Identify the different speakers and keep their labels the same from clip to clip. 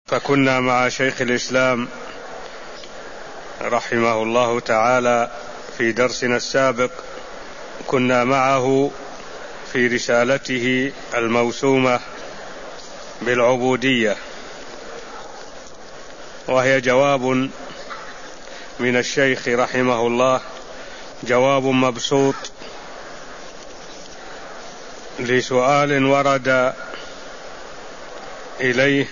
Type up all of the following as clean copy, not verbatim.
Speaker 1: فكنا مع شيخ الإسلام رحمه الله تعالى في درسنا السابق، كنا معه في رسالته الموسومة بالعبودية، وهي جواب من الشيخ رحمه الله، جواب مبسوط لسؤال ورد إليه.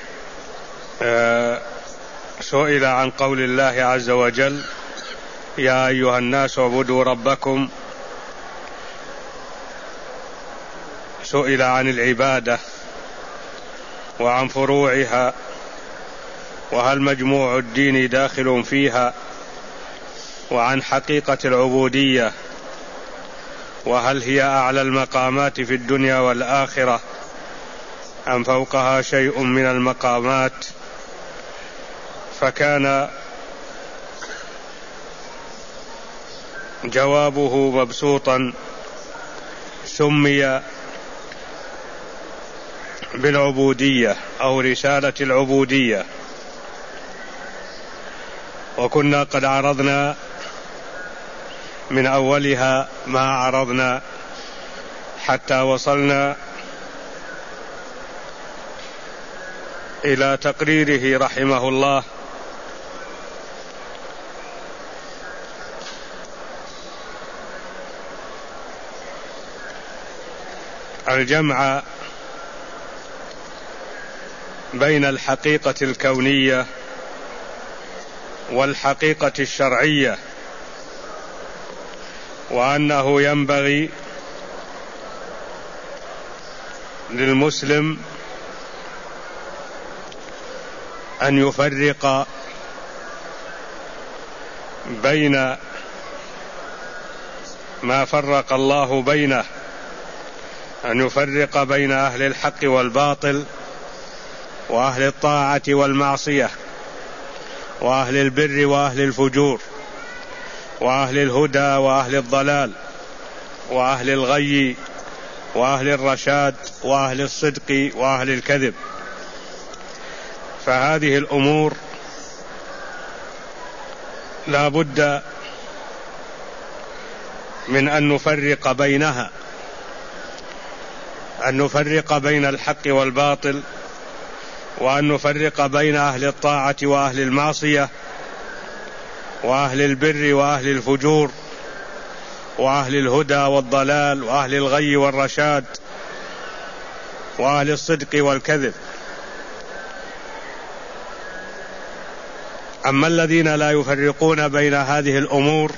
Speaker 1: سئل عن قول الله عز وجل: يا أيها الناس اعبدوا ربكم. سئل عن العبادة وعن فروعها، وهل مجموع الدين داخل فيها، وعن حقيقة العبودية، وهل هي أعلى المقامات في الدنيا والآخرة أم فوقها شيء من المقامات. فكان جوابه مبسوطا، سمي بالعبودية أو رسالة العبودية. وكنا قد عرضنا من أولها ما عرضنا حتى وصلنا إلى تقريره رحمه الله الجمع بين الحقيقة الكونية والحقيقة الشرعية، وأنه ينبغي للمسلم أن يفرق بين ما فرق الله بينه، أن يفرق بين أهل الحق والباطل، وأهل الطاعة والمعصية، وأهل البر وأهل الفجور، وأهل الهدى وأهل الضلال، وأهل الغي وأهل الرشاد، وأهل الصدق وأهل الكذب. فهذه الأمور لا بد من أن نفرق بينها، أن نفرق بين الحق والباطل، وأن نفرق بين أهل الطاعة وأهل المعصية، وأهل البر وأهل الفجور، وأهل الهدى والضلال، وأهل الغي والرشاد، وأهل الصدق والكذب. أما الذين لا يفرقون بين هذه الأمور،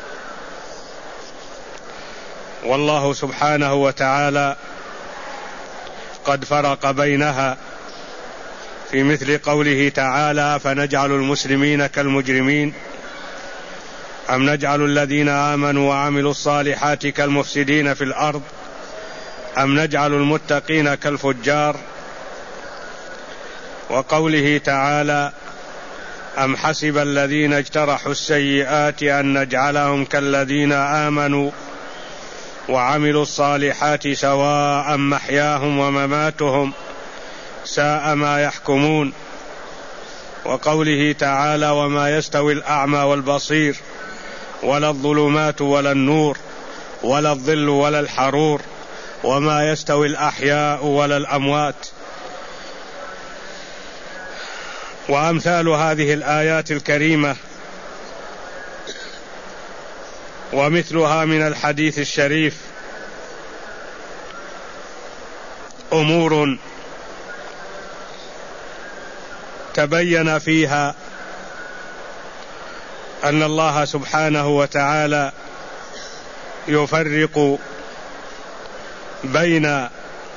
Speaker 1: والله سبحانه وتعالى قد فرق بينها في مثل قوله تعالى: فنجعل المسلمين كالمجرمين أم نجعل الذين آمنوا وعملوا الصالحات كالمفسدين في الأرض أم نجعل المتقين كالفجار. وقوله تعالى: أم حسب الذين اجترحوا السيئات أن نجعلهم كالذين آمنوا وعملوا الصالحات سواء محياهم ومماتهم ساء ما يحكمون. وقوله تعالى: وما يستوي الأعمى والبصير ولا الظلمات ولا النور ولا الظل ولا الحرور وما يستوي الأحياء ولا الأموات. وأمثال هذه الآيات الكريمة ومثلها من الحديث الشريف أمور تبين فيها أن الله سبحانه وتعالى يفرق بين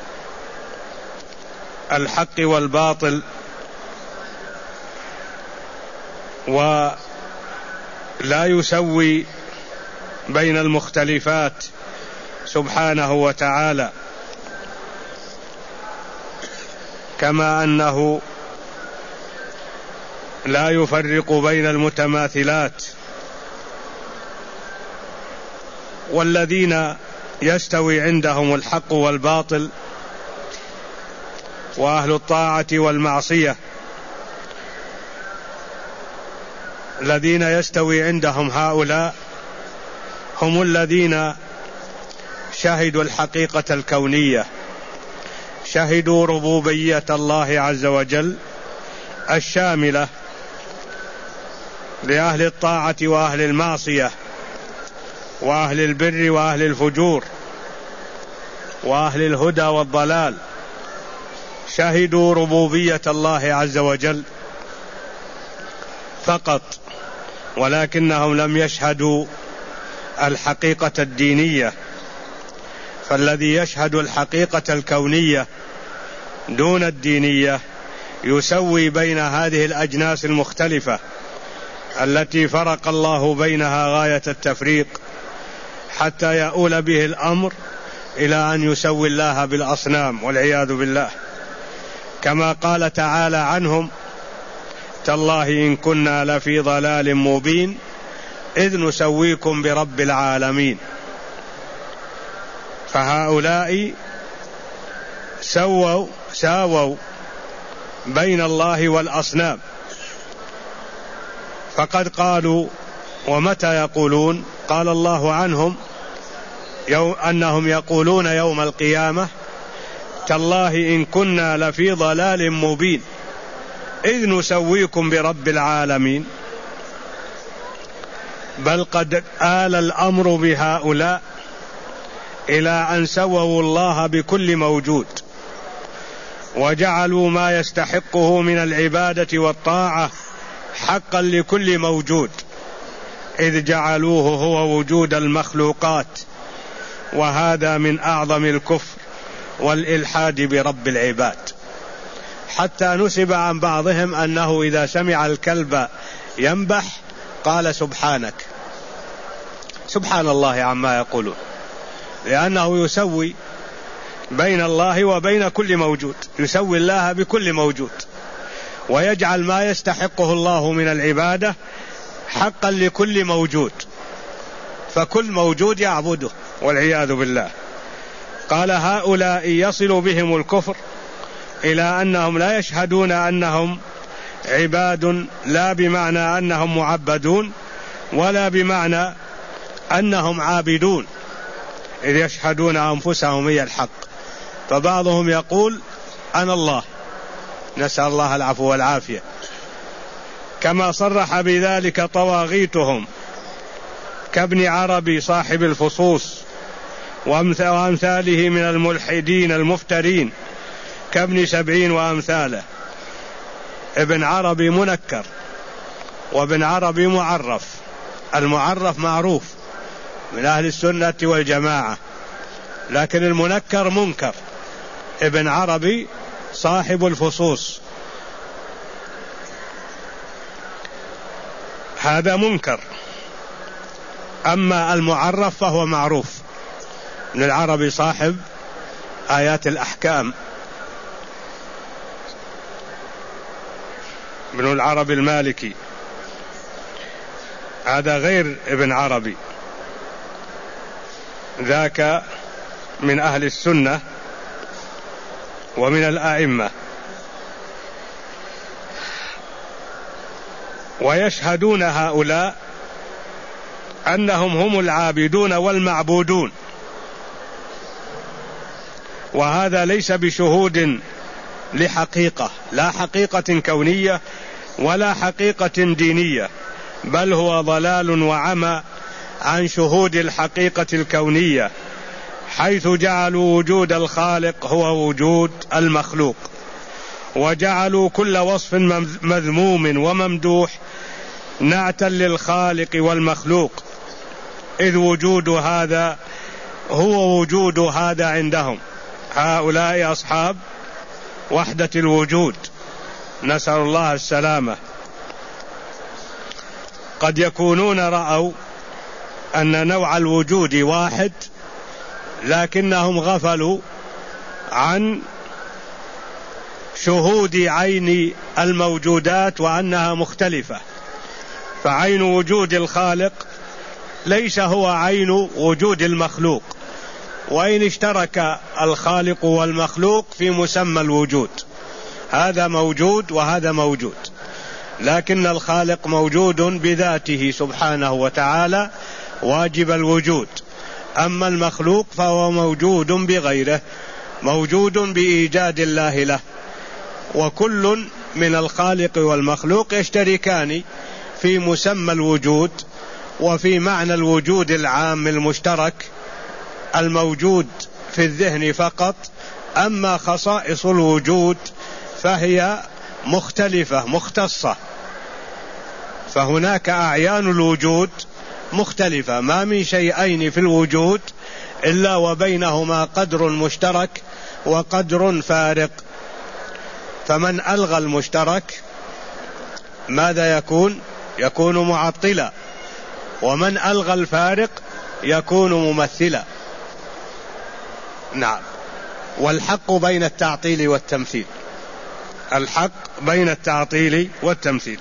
Speaker 1: الحق والباطل، ولا يسوي بين المختلفات سبحانه وتعالى، كما أنه لا يفرق بين المتماثلات. والذين يستوي عندهم الحق والباطل وأهل الطاعة والمعصية الذين يستوي عندهم هؤلاء هم الذين شهدوا الحقيقة الكونية، شهدوا ربوبية الله عز وجل الشاملة لأهل الطاعة وأهل المعصية وأهل البر وأهل الفجور وأهل الهدى والضلال، شهدوا ربوبية الله عز وجل فقط، ولكنهم لم يشهدوا الحقيقة الدينية. فالذي يشهد الحقيقة الكونية دون الدينية يسوي بين هذه الأجناس المختلفة التي فرق الله بينها غاية التفريق، حتى يؤول به الأمر إلى أن يسوي الله بالأصنام والعياذ بالله، كما قال تعالى عنهم: تالله إن كنا لفي ضلال مبين إذ نسويكم برب العالمين. فهؤلاء ساووا بين الله والأصنام، فقد قالوا. ومتى يقولون؟ قال الله عنهم أنهم يقولون يوم القيامة: تالله إن كنا لفي ضلال مبين إذ نسويكم برب العالمين. بل قد آل الأمر بهؤلاء إلى أن سووا الله بكل موجود، وجعلوا ما يستحقه من العبادة والطاعة حقا لكل موجود، إذ جعلوه هو وجود المخلوقات، وهذا من أعظم الكفر والإلحاد برب العباد. حتى نسب عن بعضهم أنه إذا سمع الكلب ينبح قال: سبحانك، سبحان الله عما يقولون، لأنه يسوي بين الله وبين كل موجود، يسوي الله بكل موجود، ويجعل ما يستحقه الله من العبادة حقا لكل موجود، فكل موجود يعبده والعياذ بالله. قال: هؤلاء يصل بهم الكفر إلى أنهم لا يشهدون أنهم عباد، لا بمعنى أنهم معبدون ولا بمعنى أنهم عابدون، إذ يشهدون أنفسهم هي الحق. فبعضهم يقول: أنا الله، نسأل الله العفو والعافية، كما صرح بذلك طواغيتهم كابن عربي صاحب الفصوص وأمثاله من الملحدين المفترين كابن سبعين وأمثاله. ابن عربي منكر وابن عربي معرف. المعرف معروف من أهل السنة والجماعة، لكن المنكر منكر. ابن عربي صاحب الفصوص هذا منكر، أما المعرف فهو معروف. ابن العربي صاحب آيات الأحكام، ابن العربي المالكي، هذا غير ابن عربي، ذاك من أهل السنة ومن الأئمة. ويشهدون هؤلاء أنهم هم العابدون والمعبودون، وهذا ليس بشهود لحقيقة، لا حقيقة كونية ولا حقيقة دينية، بل هو ضلال وعمى عن شهود الحقيقة الكونية، حيث جعلوا وجود الخالق هو وجود المخلوق، وجعلوا كل وصف مذموم وممدوح نعتا للخالق والمخلوق، إذ وجود هذا هو وجود هذا عندهم. هؤلاء أصحاب وحدة الوجود، نسأل الله السلامة. قد يكونون رأوا أن نوع الوجود واحد، لكنهم غفلوا عن شهود عين الموجودات وأنها مختلفة. فعين وجود الخالق ليس هو عين وجود المخلوق، وإن اشترك الخالق والمخلوق في مسمى الوجود، هذا موجود وهذا موجود، لكن الخالق موجود بذاته سبحانه وتعالى واجب الوجود، أما المخلوق فهو موجود بغيره، موجود بإيجاد الله له. وكل من الخالق والمخلوق يشتركان في مسمى الوجود وفي معنى الوجود العام المشترك الموجود في الذهن فقط. أما خصائص الوجود فهي مختلفة مختصة، فهناك أعيان الوجود مختلفة، ما من شيئين في الوجود إلا وبينهما قدر مشترك وقدر فارق. فمن ألغى المشترك ماذا يكون؟ يكون معطلا، ومن ألغى الفارق يكون ممثلا. نعم. والحق بين التعطيل والتمثيل، الحق بين التعطيل والتمثيل.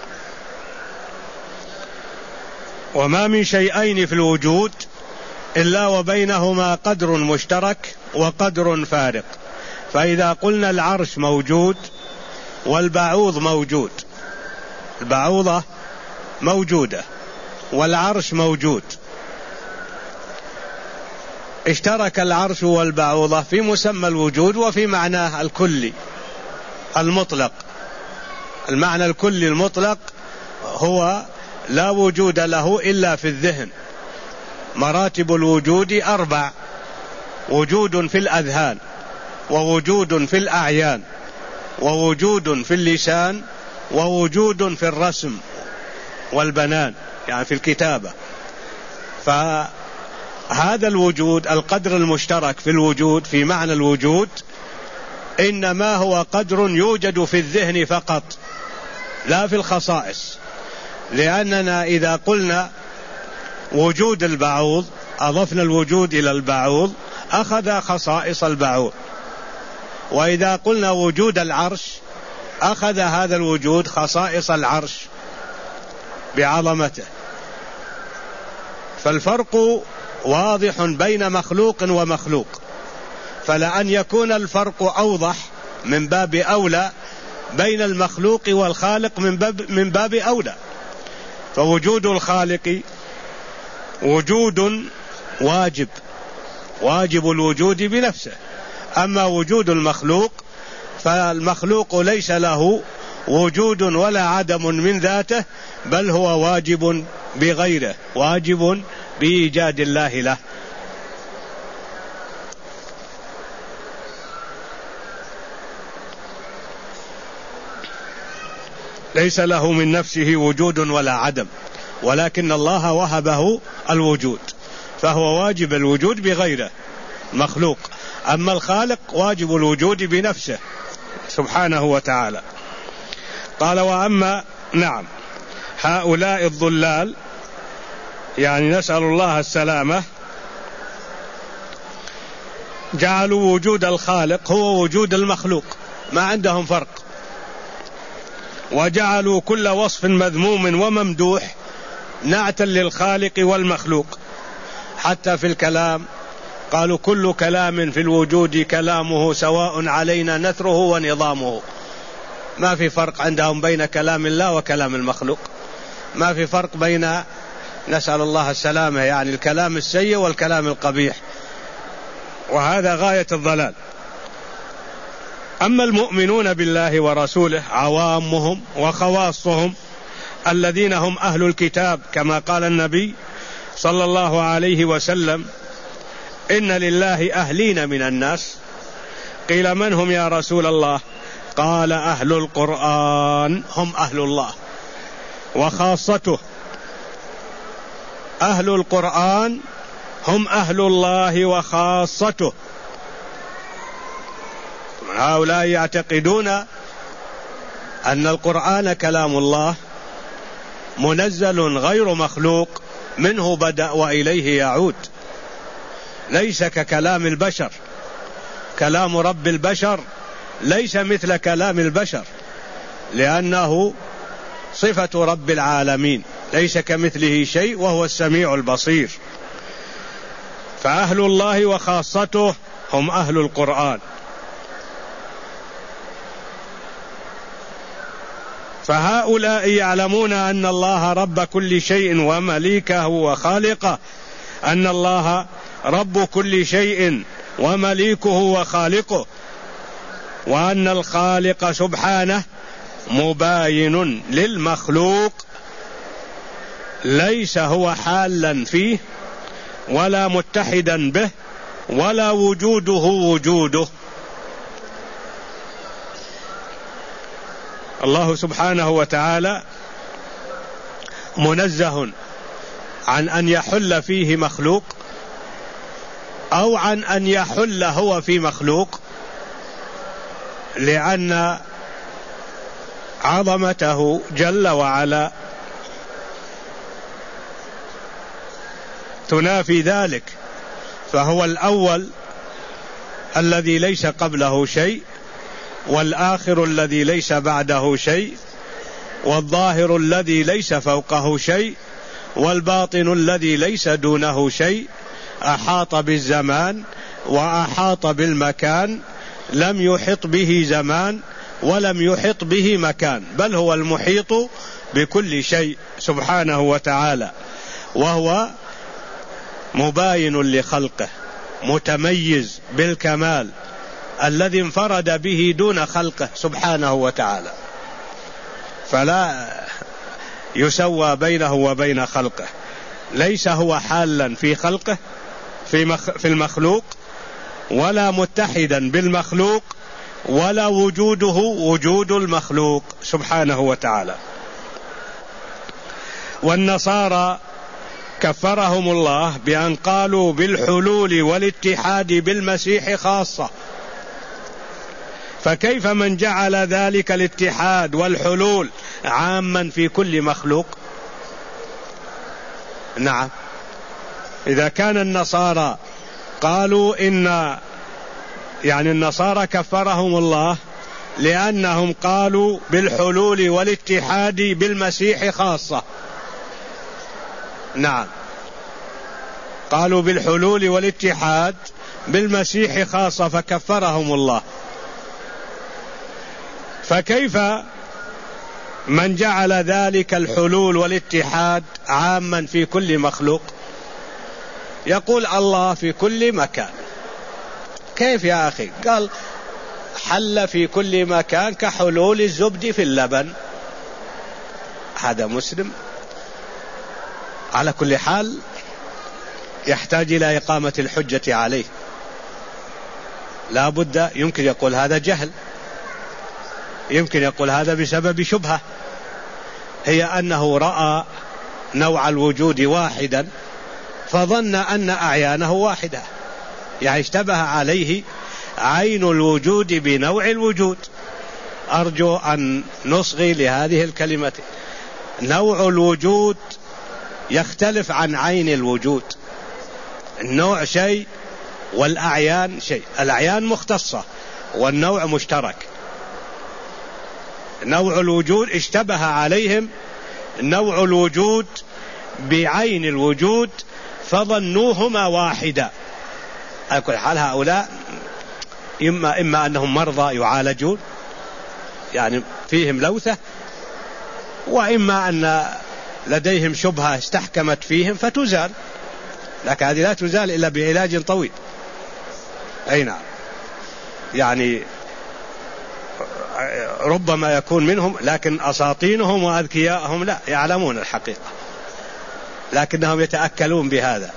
Speaker 1: وما من شيئين في الوجود إلا وبينهما قدر مشترك وقدر فارق. فإذا قلنا العرش موجود والبعوض موجود، البعوضة موجودة والعرش موجود، اشترك العرش والبعوضة في مسمى الوجود وفي معناه الكلي المطلق. المعنى الكلي المطلق هو لا وجود له إلا في الذهن. مراتب الوجود 4: وجود في الأذهان، ووجود في الأعيان، ووجود في اللسان، ووجود في الرسم والبنان، يعني في الكتابة. فهذا الوجود القدر المشترك في الوجود في معنى الوجود إنما هو قدر يوجد في الذهن فقط لا في الخصائص. لأننا إذا قلنا وجود البعوض أضفنا الوجود إلى البعوض أخذ خصائص البعوض، وإذا قلنا وجود العرش أخذ هذا الوجود خصائص العرش بعظمته. فالفرق واضح بين مخلوق ومخلوق، فلأن يكون الفرق أوضح من باب أولى بين المخلوق والخالق من باب أولى. فوجود الخالق وجود واجب الوجود بنفسه، أما وجود المخلوق فالمخلوق ليس له وجود ولا عدم من ذاته، بل هو واجب بغيره، واجب بإيجاد الله له. ليس له من نفسه وجود ولا عدم، ولكن الله وهبه الوجود، فهو واجب الوجود بغيره مخلوق. أما الخالق واجب الوجود بنفسه سبحانه وتعالى. قال وأما نعم هؤلاء الضلال، يعني نسأل الله السلامة، جعلوا وجود الخالق هو وجود المخلوق، ما عندهم فرق، وجعلوا كل وصف مذموم وممدوح نعتا للخالق والمخلوق. حتى في الكلام قالوا كل كلام في الوجود كلامه سواء علينا نثره ونظامه. ما في فرق عندهم بين كلام الله وكلام المخلوق، ما في فرق بين، نسأل الله السلامة، يعني الكلام السيء والكلام القبيح، وهذا غاية الضلال. أما المؤمنون بالله ورسوله عوامهم وخواصهم الذين هم أهل الكتاب، كما قال النبي صلى الله عليه وسلم إن لله أهلين من الناس. قيل من هم يا رسول الله؟ قال أهل القرآن هم أهل الله وخاصته. أهل القرآن هم أهل الله وخاصته. هؤلاء يعتقدون أن القرآن كلام الله منزل غير مخلوق، منه بدأ وإليه يعود، ليس ككلام البشر. كلام رب البشر ليس مثل كلام البشر، لأنه صفة رب العالمين، ليس كمثله شيء وهو السميع البصير. فأهل الله وخاصته هم أهل القرآن. فهؤلاء يعلمون أن الله رب كل شيء ومليكه وخالقه، أن الله رب كل شيء ومليكه وخالقه، وأن الخالق سبحانه مباين للمخلوق، ليس هو حالا فيه ولا متحدا به ولا وجوده وجوده. الله سبحانه وتعالى منزه عن أن يحل فيه مخلوق أو عن أن يحل هو في مخلوق، لأن عظمته جل وعلا تنافي ذلك، فهو الأول الذي ليس قبله شيء، والآخر الذي ليس بعده شيء، والظاهر الذي ليس فوقه شيء، والباطن الذي ليس دونه شيء، أحاط بالزمان وأحاط بالمكان، لم يحط به زمان ولم يحط به مكان، بل هو المحيط بكل شيء سبحانه وتعالى، وهو مباين لخلقه، متميز بالكمال الذي انفرد به دون خلقه سبحانه وتعالى، فلا يسوى بينه وبين خلقه، ليس هو حالا في خلقه في المخلوق، ولا متحدا بالمخلوق، ولا وجوده وجود المخلوق سبحانه وتعالى. والنصارى كفرهم الله بأن قالوا بالحلول والاتحاد بالمسيح خاصة، فكيف من جعل ذلك الاتحاد والحلول عاما في كل مخلوق؟ نعم، إذا كان النصارى قالوا النصارى كفرهم الله لأنهم قالوا بالحلول والاتحاد بالمسيح خاصة. نعم، قالوا بالحلول والاتحاد بالمسيح خاصة فكفرهم الله، فكيف من جعل ذلك الحلول والاتحاد عاما في كل مخلوق؟ يقول الله في كل مكان. كيف يا أخي؟ قال حل في كل مكان كحلول الزبد في اللبن. هذا مسلم؟ على كل حال يحتاج إلى إقامة الحجة عليه، لا بد. يمكن يقول هذا جهل، يمكن يقول هذا بسبب شبهة، هي أنه رأى نوع الوجود واحدا فظن أن أعيانه واحدة، يعني اشتبه عليه عين الوجود بنوع الوجود. أرجو أن نصغي لهذه الكلمة. نوع الوجود يختلف عن عين الوجود، النوع شيء والأعيان شيء، الأعيان مختصة والنوع مشترك. نوع الوجود اشتبه عليهم نوع الوجود بعين الوجود فظنوهما واحدا. على كل حال هؤلاء إما أنهم مرضى يعالجون، يعني فيهم لوثة، وإما أن لديهم شبهة استحكمت فيهم فتزال، لكن هذه لا تزال إلا بعلاج طويل. أي نعم، يعني ربما يكون منهم، لكن أساطينهم وأذكياءهم لا يعلمون الحقيقة، لكنهم يتأكلون بهذا،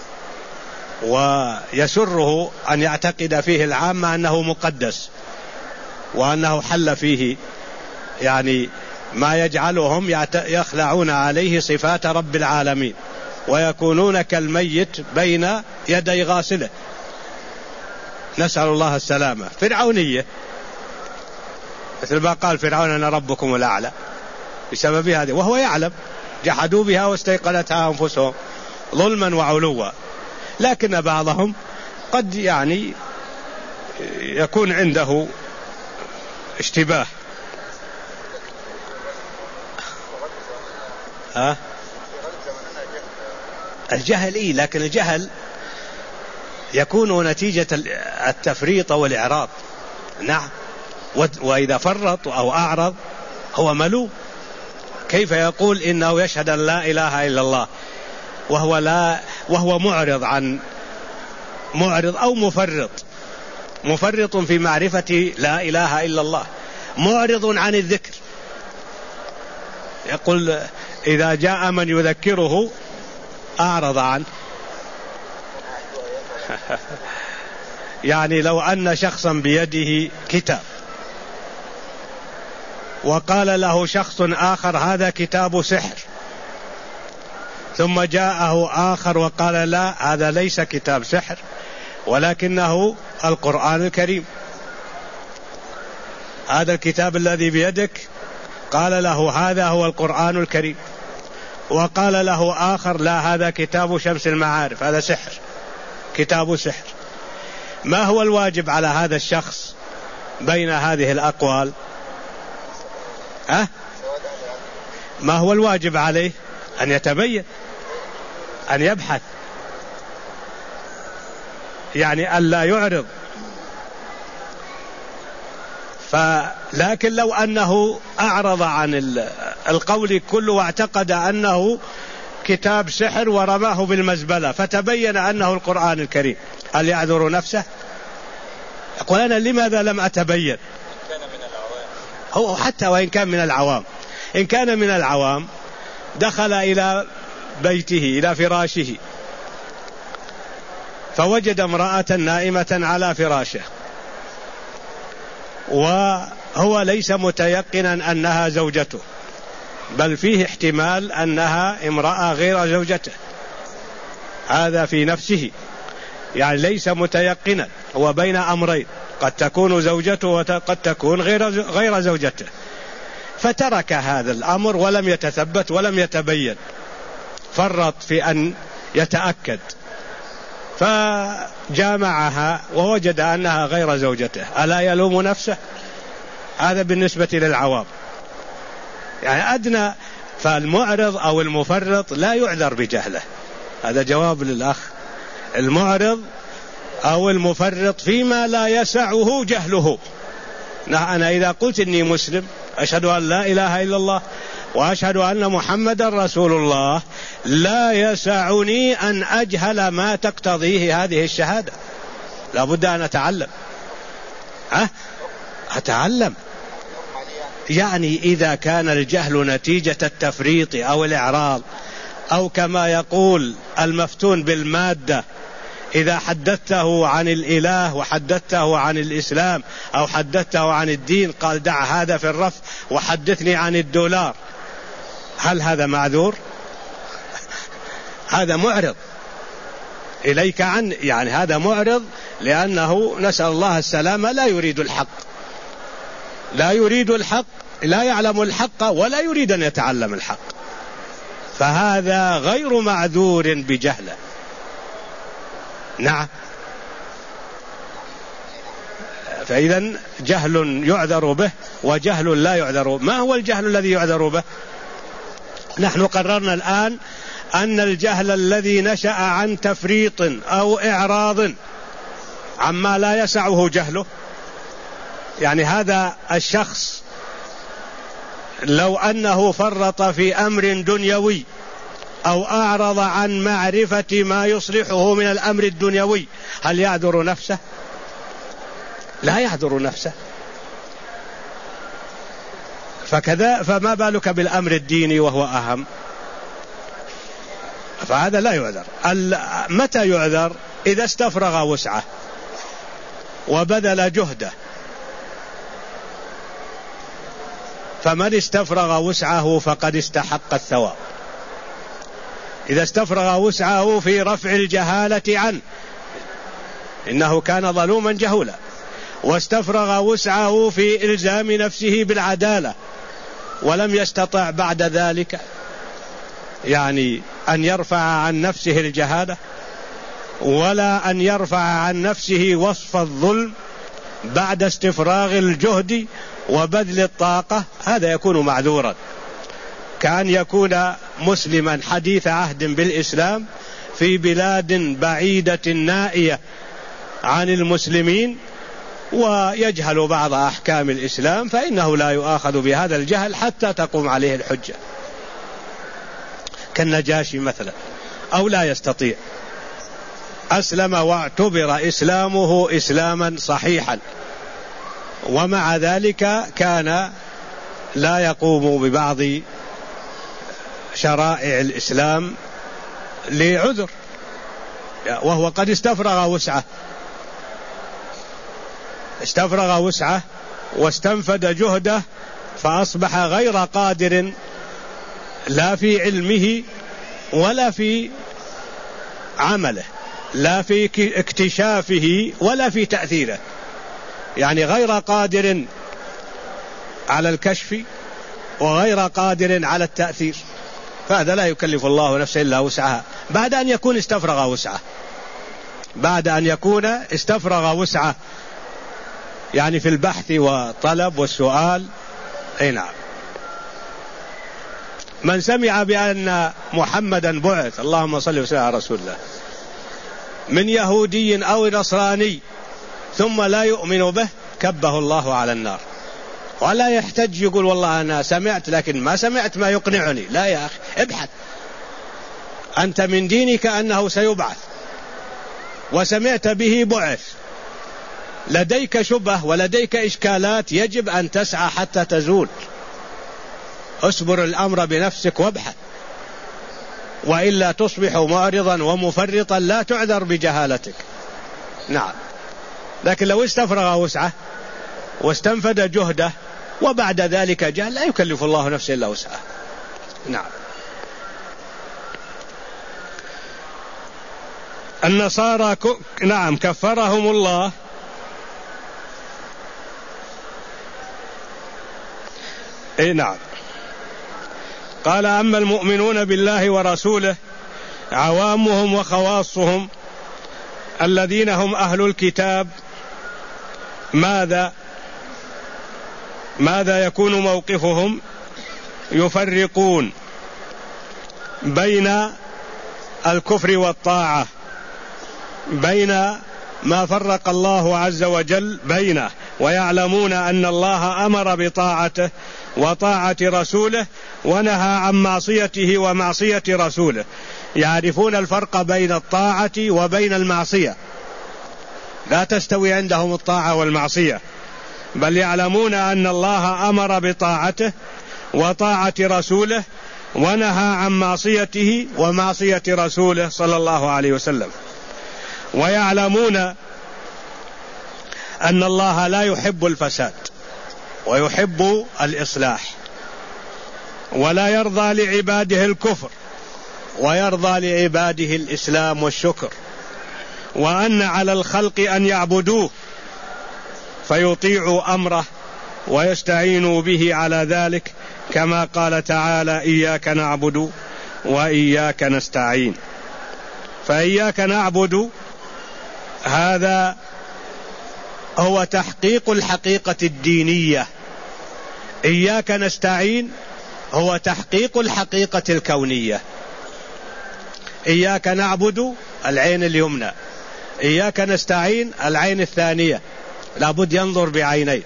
Speaker 1: ويسره أن يعتقد فيه العامة أنه مقدس وأنه حل فيه يعني ما يجعلهم يخلعون عليه صفات رب العالمين ويكونون كالميت بين يدي غاسله. نسأل الله السلامة. فرعونية، مثل ما قال فرعون أنا ربكم الأعلى بسبب هذه، وهو يعلم، جحدوا بها واستيقنتها أنفسهم ظلما وعلوا. لكن بعضهم قد يعني يكون عنده اشتباه. الجهل لكن الجهل يكون نتيجة التفريط والإعراض. نعم، وإذا فرط أو أعرض هو ملوم. كيف يقول إنه يشهد أن لا إله إلا الله وهو معرض أو مفرط في معرفة لا إله إلا الله، معرض عن الذكر. يقول إذا جاء من يذكره أعرض عنه. يعني لو أن شخصا بيده كتاب وقال له شخص آخر هذا كتاب سحر، ثم جاءه آخر وقال لا هذا ليس كتاب سحر ولكنه القرآن الكريم، هذا الكتاب الذي بيدك قال له هذا هو القرآن الكريم، وقال له آخر لا هذا كتاب شمس المعارف، هذا سحر، كتاب سحر. ما هو الواجب على هذا الشخص بين هذه الأقوال؟ ما هو الواجب عليه؟ أن يتبين، أن يبحث، يعني أن لا يعرض. لكن لو أنه أعرض عن القول كله واعتقد أنه كتاب سحر ورماه بالمزبلة فتبين أنه القرآن الكريم، هل يعذر نفسه؟ يقول أنا لماذا لم أتبين؟ هو حتى وإن كان من العوام، إن كان من العوام دخل إلى بيته إلى فراشه فوجد امرأة نائمة على فراشه وهو ليس متيقنا أنها زوجته، بل فيه احتمال أنها امرأة غير زوجته، هذا في نفسه، يعني ليس متيقنا، هو بين أمرين، قد تكون زوجته وقد تكون غير زوجته، فترك هذا الأمر ولم يتثبت ولم يتبين، فرط في أن يتأكد، فجامعها ووجد أنها غير زوجته، ألا يلوم نفسه؟ هذا بالنسبة للعوام، يعني أدنى. فالمعرض أو المفرط لا يعذر بجهله، هذا جواب للأخ. المعرض أو المفرط فيما لا يسعه جهله. أنا إذا قلت إني مسلم أشهد أن لا إله إلا الله وأشهد أن محمدا رسول الله، لا يسعني أن أجهل ما تقتضيه هذه الشهادة، لا بد أن أتعلم. يعني إذا كان الجهل نتيجة التفريط أو الإعراض، أو كما يقول المفتون بالمادة، إذا حدثته عن الإله وحدثته عن الإسلام أو حدثته عن الدين قال دع هذا في الرف وحدثني عن الدولار، هل هذا معذور؟ هذا معرض إليك عن، يعني هذا معرض لأنه نسأل الله السلامة لا يريد الحق، لا يعلم الحق ولا يريد أن يتعلم الحق، فهذا غير معذور بجهله. نعم. فإذا جهل يعذر به وجهل لا يعذر به. ما هو الجهل الذي يعذر به؟ نحن قررنا الآن أن الجهل الذي نشأ عن تفريط أو إعراض عما لا يسعه جهله، يعني هذا الشخص لو أنه فرط في أمر دنيوي أو أعرض عن معرفة ما يصلحه من الأمر الدنيوي، هل يعذر نفسه؟ لا يعذر نفسه. فما بالك بالأمر الديني وهو أهم؟ فهذا لا يعذر. متى يعذر؟ إذا استفرغ وسعه وبذل جهده. فمن استفرغ وسعه فقد استحق الثواب. إذا استفرغ وسعه في رفع الجهالة عنه، إنه كان ظلوما جهولا، واستفرغ وسعه في إلزام نفسه بالعدالة ولم يستطع بعد ذلك يعني أن يرفع عن نفسه الجهالة ولا أن يرفع عن نفسه وصف الظلم بعد استفراغ الجهد وبذل الطاقة، هذا يكون معذورا. كأن يكون مسلما حديث عهد بالإسلام في بلاد بعيدة نائية عن المسلمين، ويجهل بعض أحكام الإسلام فإنه لا يؤاخذ بهذا الجهل حتى تقوم عليه الحجة، كالنجاشي مثلا، أو لا يستطيع، أسلم واعتبر إسلامه إسلاما صحيحا، ومع ذلك كان لا يقوم ببعض شرائع الإسلام لعذر، وهو قد استفرغ وسعه واستنفد جهده، فأصبح غير قادر لا في علمه ولا في عمله، لا في اكتشافه ولا في تأثيره، يعني غير قادر على الكشف وغير قادر على التأثير، فهذا لا يكلف الله نفسا إلا وسعها بعد أن يكون استفرغ وسعه، يعني في البحث والطلب والسؤال. أي نعم. من سمع بأن محمدا بعث، اللهم صل وسلم على رسول الله، من يهودي أو نصراني ثم لا يؤمن به كبه الله على النار، ولا يحتج يقول والله أنا سمعت لكن ما سمعت ما يقنعني. لا يا أخي، ابحث، أنت من دينك أنه سيبعث وسمعت به بعث، لديك شبه ولديك إشكالات يجب أن تسعى حتى تزول. اصبر الأمر بنفسك وابحث، وإلا تصبح معرضا ومفرطا لا تعذر بجهالتك. نعم. لكن لو استفرغ وسعه واستنفد جهده وبعد ذلك جهل، لا يكلف الله نفسا إلا وسعها. نعم. النصارى نعم كفرهم الله. اي نعم. قال: أما المؤمنون بالله ورسوله عوامهم وخواصهم الذين هم أهل الكتاب ماذا يكون موقفهم؟ يفرقون بين الكفر والطاعة، بين ما فرق الله عز وجل بينه، ويعلمون أن الله أمر بطاعته وطاعة رسوله ونهى عن معصيته ومعصية رسوله. يعرفون الفرق بين الطاعة وبين المعصية، لا تستوي عندهم الطاعة والمعصية، بل يعلمون أن الله أمر بطاعته وطاعة رسوله ونهى عن معصيته ومعصية رسوله صلى الله عليه وسلم. ويعلمون أن الله لا يحب الفساد ويحب الإصلاح، ولا يرضى لعباده الكفر ويرضى لعباده الإسلام والشكر، وأن على الخلق أن يعبدوه فيطيعوا أمره ويستعينوا به على ذلك، كما قال تعالى: إياك نعبد وإياك نستعين. فإياك نعبد هذا هو تحقيق الحقيقة الدينية، إياك نستعين هو تحقيق الحقيقة الكونية. إياك نعبد العين اليمنى، إياك نستعين العين الثانية، لابد ينظر بعينين.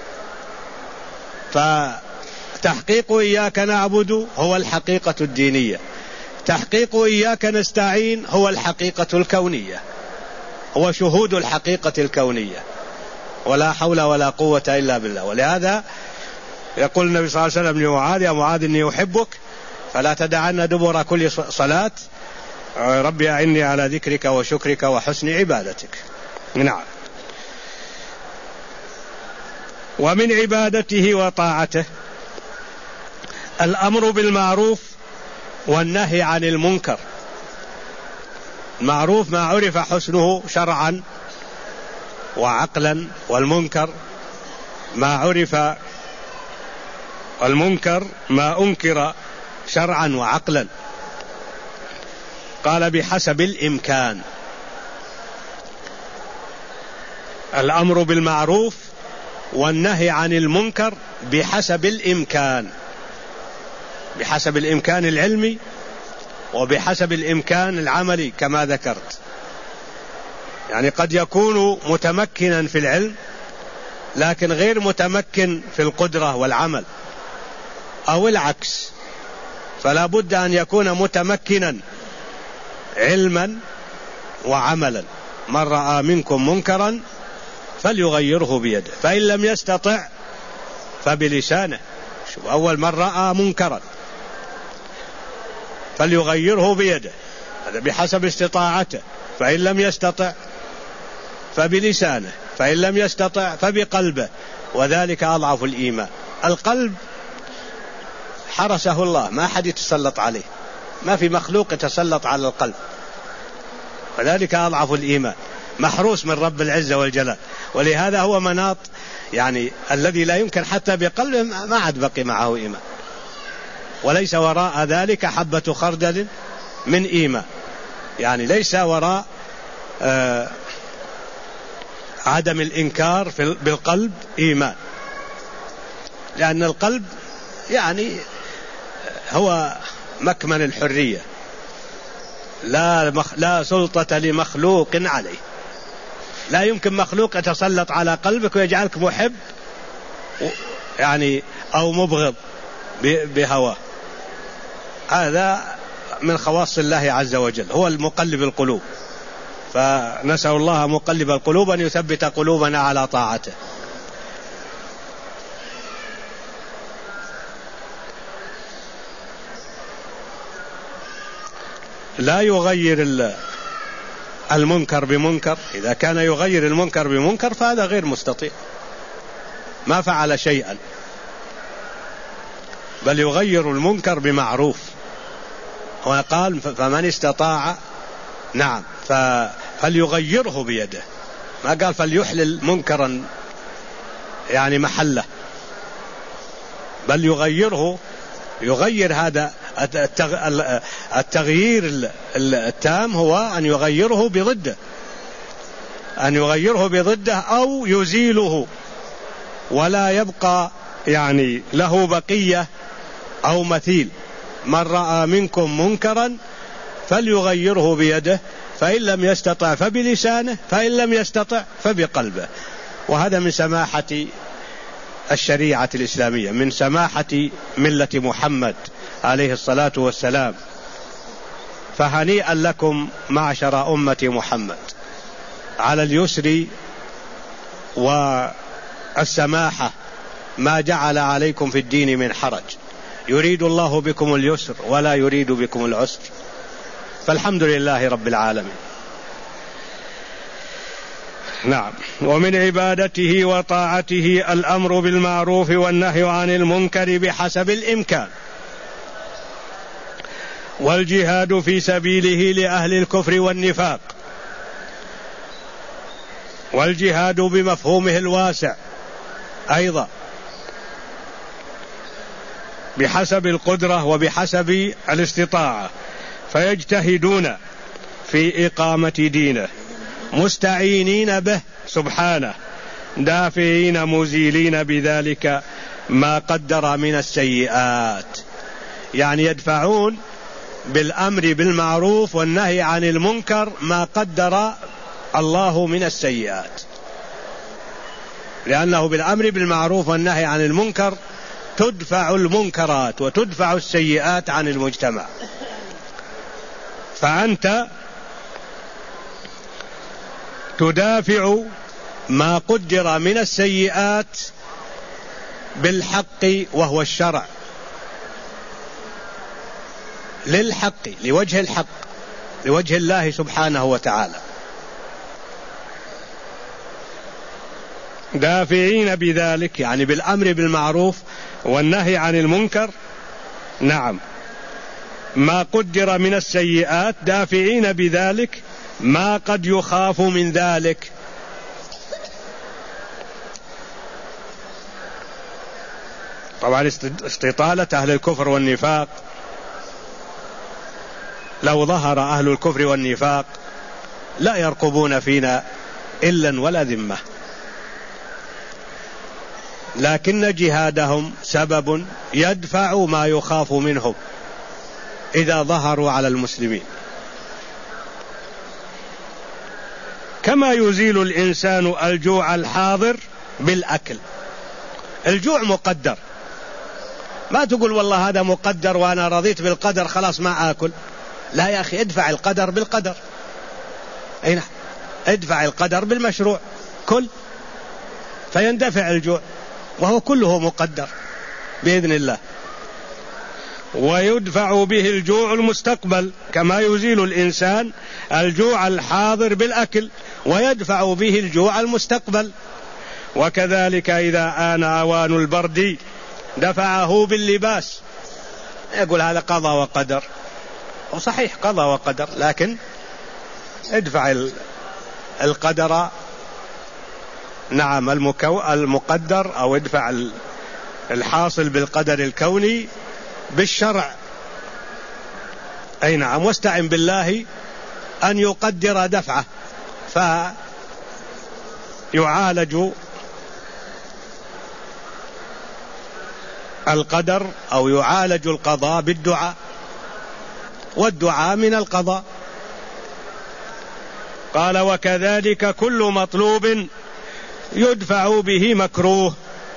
Speaker 1: فتحقيق إياك نعبد هو الحقيقة الدينية، تحقيق إياك نستعين هو الحقيقة الكونية، هو شهود الحقيقة الكونية، ولا حول ولا قوة إلا بالله. ولهذا يقول النبي صلى الله عليه وسلم لمعاذ: يا معاذ إني أحبك فلا تدعن دبر كل صلاة ربي أعني على ذكرك وشكرك وحسن عبادتك. نعم. ومن عبادته وطاعته الأمر بالمعروف والنهي عن المنكر. المعروف ما عرف حسنه شرعا وعقلا، والمنكر ما عرف، المنكر ما أنكر شرعا وعقلا. قال: بحسب الإمكان. الأمر بالمعروف والنهي عن المنكر بحسب الإمكان، بحسب الإمكان العلمي وبحسب الإمكان العملي كما ذكرت. يعني قد يكون متمكنا في العلم لكن غير متمكن في القدرة والعمل، أو العكس، فلا بد أن يكون متمكنا علما وعملا. من رأى منكم منكرا فليغيره بيده، فإن لم يستطع فبلسانه. شوف، أول من رأى منكرا فليغيره بيده، هذا بحسب استطاعته، فإن لم يستطع فبلسانه، فإن لم يستطع فبقلبه، وذلك أضعف الإيمان. القلب حرسه الله، ما أحد يتسلط عليه، ما في مخلوق يتسلط على القلب، وذلك أضعف الإيمان، محروس من رب العزة والجلال. ولهذا هو مناط يعني الذي لا يمكن حتى بقلبه ما عاد بقي معه إيمان، وليس وراء ذلك حبة خردل من إيمان، يعني ليس وراء عدم الإنكار بالقلب إيمان، لأن القلب يعني هو مكمن الحرية، لا سلطة لمخلوق عليه. لا يمكن مخلوق يتسلط على قلبك ويجعلك محب يعني أو مبغض بهواه. هذا من خواص الله عز وجل، هو المقلب القلوب، فنسأل الله مقلب القلوب أن يثبت قلوبنا على طاعته. لا يغير المنكر بمنكر، إذا كان يغير المنكر بمنكر فهذا غير مستطيع، ما فعل شيئا، بل يغير المنكر بمعروف. وقال فمن استطاع، نعم، فليغيره بيده، ما قال فليحلل منكرا يعني محله، بل يغير هذا التغيير التام هو أن يغيره بضده، أو يزيله ولا يبقى يعني له بقية أو مثيل. من رأى منكم منكرا فليغيره بيده، فإن لم يستطع فبلسانه، فإن لم يستطع فبقلبه. وهذا من سماحة الشريعة الإسلامية، من سماحة ملة محمد عليه الصلاة والسلام. فهنيئا لكم معشر أمة محمد على اليسر والسماحة، ما جعل عليكم في الدين من حرج، يريد الله بكم اليسر ولا يريد بكم العسر، فالحمد لله رب العالمين. نعم. ومن عبادته وطاعته الأمر بالمعروف والنهي عن المنكر بحسب الإمكان، والجهاد في سبيله لأهل الكفر والنفاق، والجهاد بمفهومه الواسع أيضا بحسب القدرة وبحسب الاستطاعة، فيجتهدون في إقامة دينه مستعينين به سبحانه، دافعين مزيلين بذلك ما قدر من السيئات، يعني يدفعون بالأمر بالمعروف والنهي عن المنكر ما قدر الله من السيئات، لأنه بالأمر بالمعروف والنهي عن المنكر تدفع المنكرات وتدفع السيئات عن المجتمع. فأنت تدافع ما قدر من السيئات بالحق وهو الشرع، للحق، لوجه الحق، لوجه الله سبحانه وتعالى، دافعين بذلك يعني بالأمر بالمعروف والنهي عن المنكر، نعم، ما قدر من السيئات، دافعين بذلك ما قد يخاف من ذلك. طبعا استطالة أهل الكفر والنفاق، لو ظهر أهل الكفر والنفاق لا يرقبون فينا إلا ولا ذمة، لكن جهادهم سبب يدفع ما يخاف منهم إذا ظهروا على المسلمين. كما يزيل الإنسان الجوع الحاضر بالأكل. الجوع مقدر، ما تقول والله هذا مقدر وأنا رضيت بالقدر خلاص ما آكل. لا يا أخي، ادفع القدر بالقدر. أي نعم، ادفع القدر بالمشروع، كل فيندفع الجوع، وهو كله مقدر بإذن الله. ويدفع به الجوع المستقبل، كما يزيل الإنسان الجوع الحاضر بالأكل ويدفع به الجوع المستقبل. وكذلك إذا آن أوان البرد دفعه باللباس. يقول هذا قضى وقدر، وصحيح قضى وقدر، لكن ادفع القدر، نعم المقدر، أو ادفع الحاصل بالقدر الكوني بالشرع. أي نعم، واستعن بالله أن يقدر دفعه، فيعالج القدر أو يعالج القضاء بالدعاء، والدعاء من القضاء. قال وكذلك كل مطلوب يدفع به مكروه،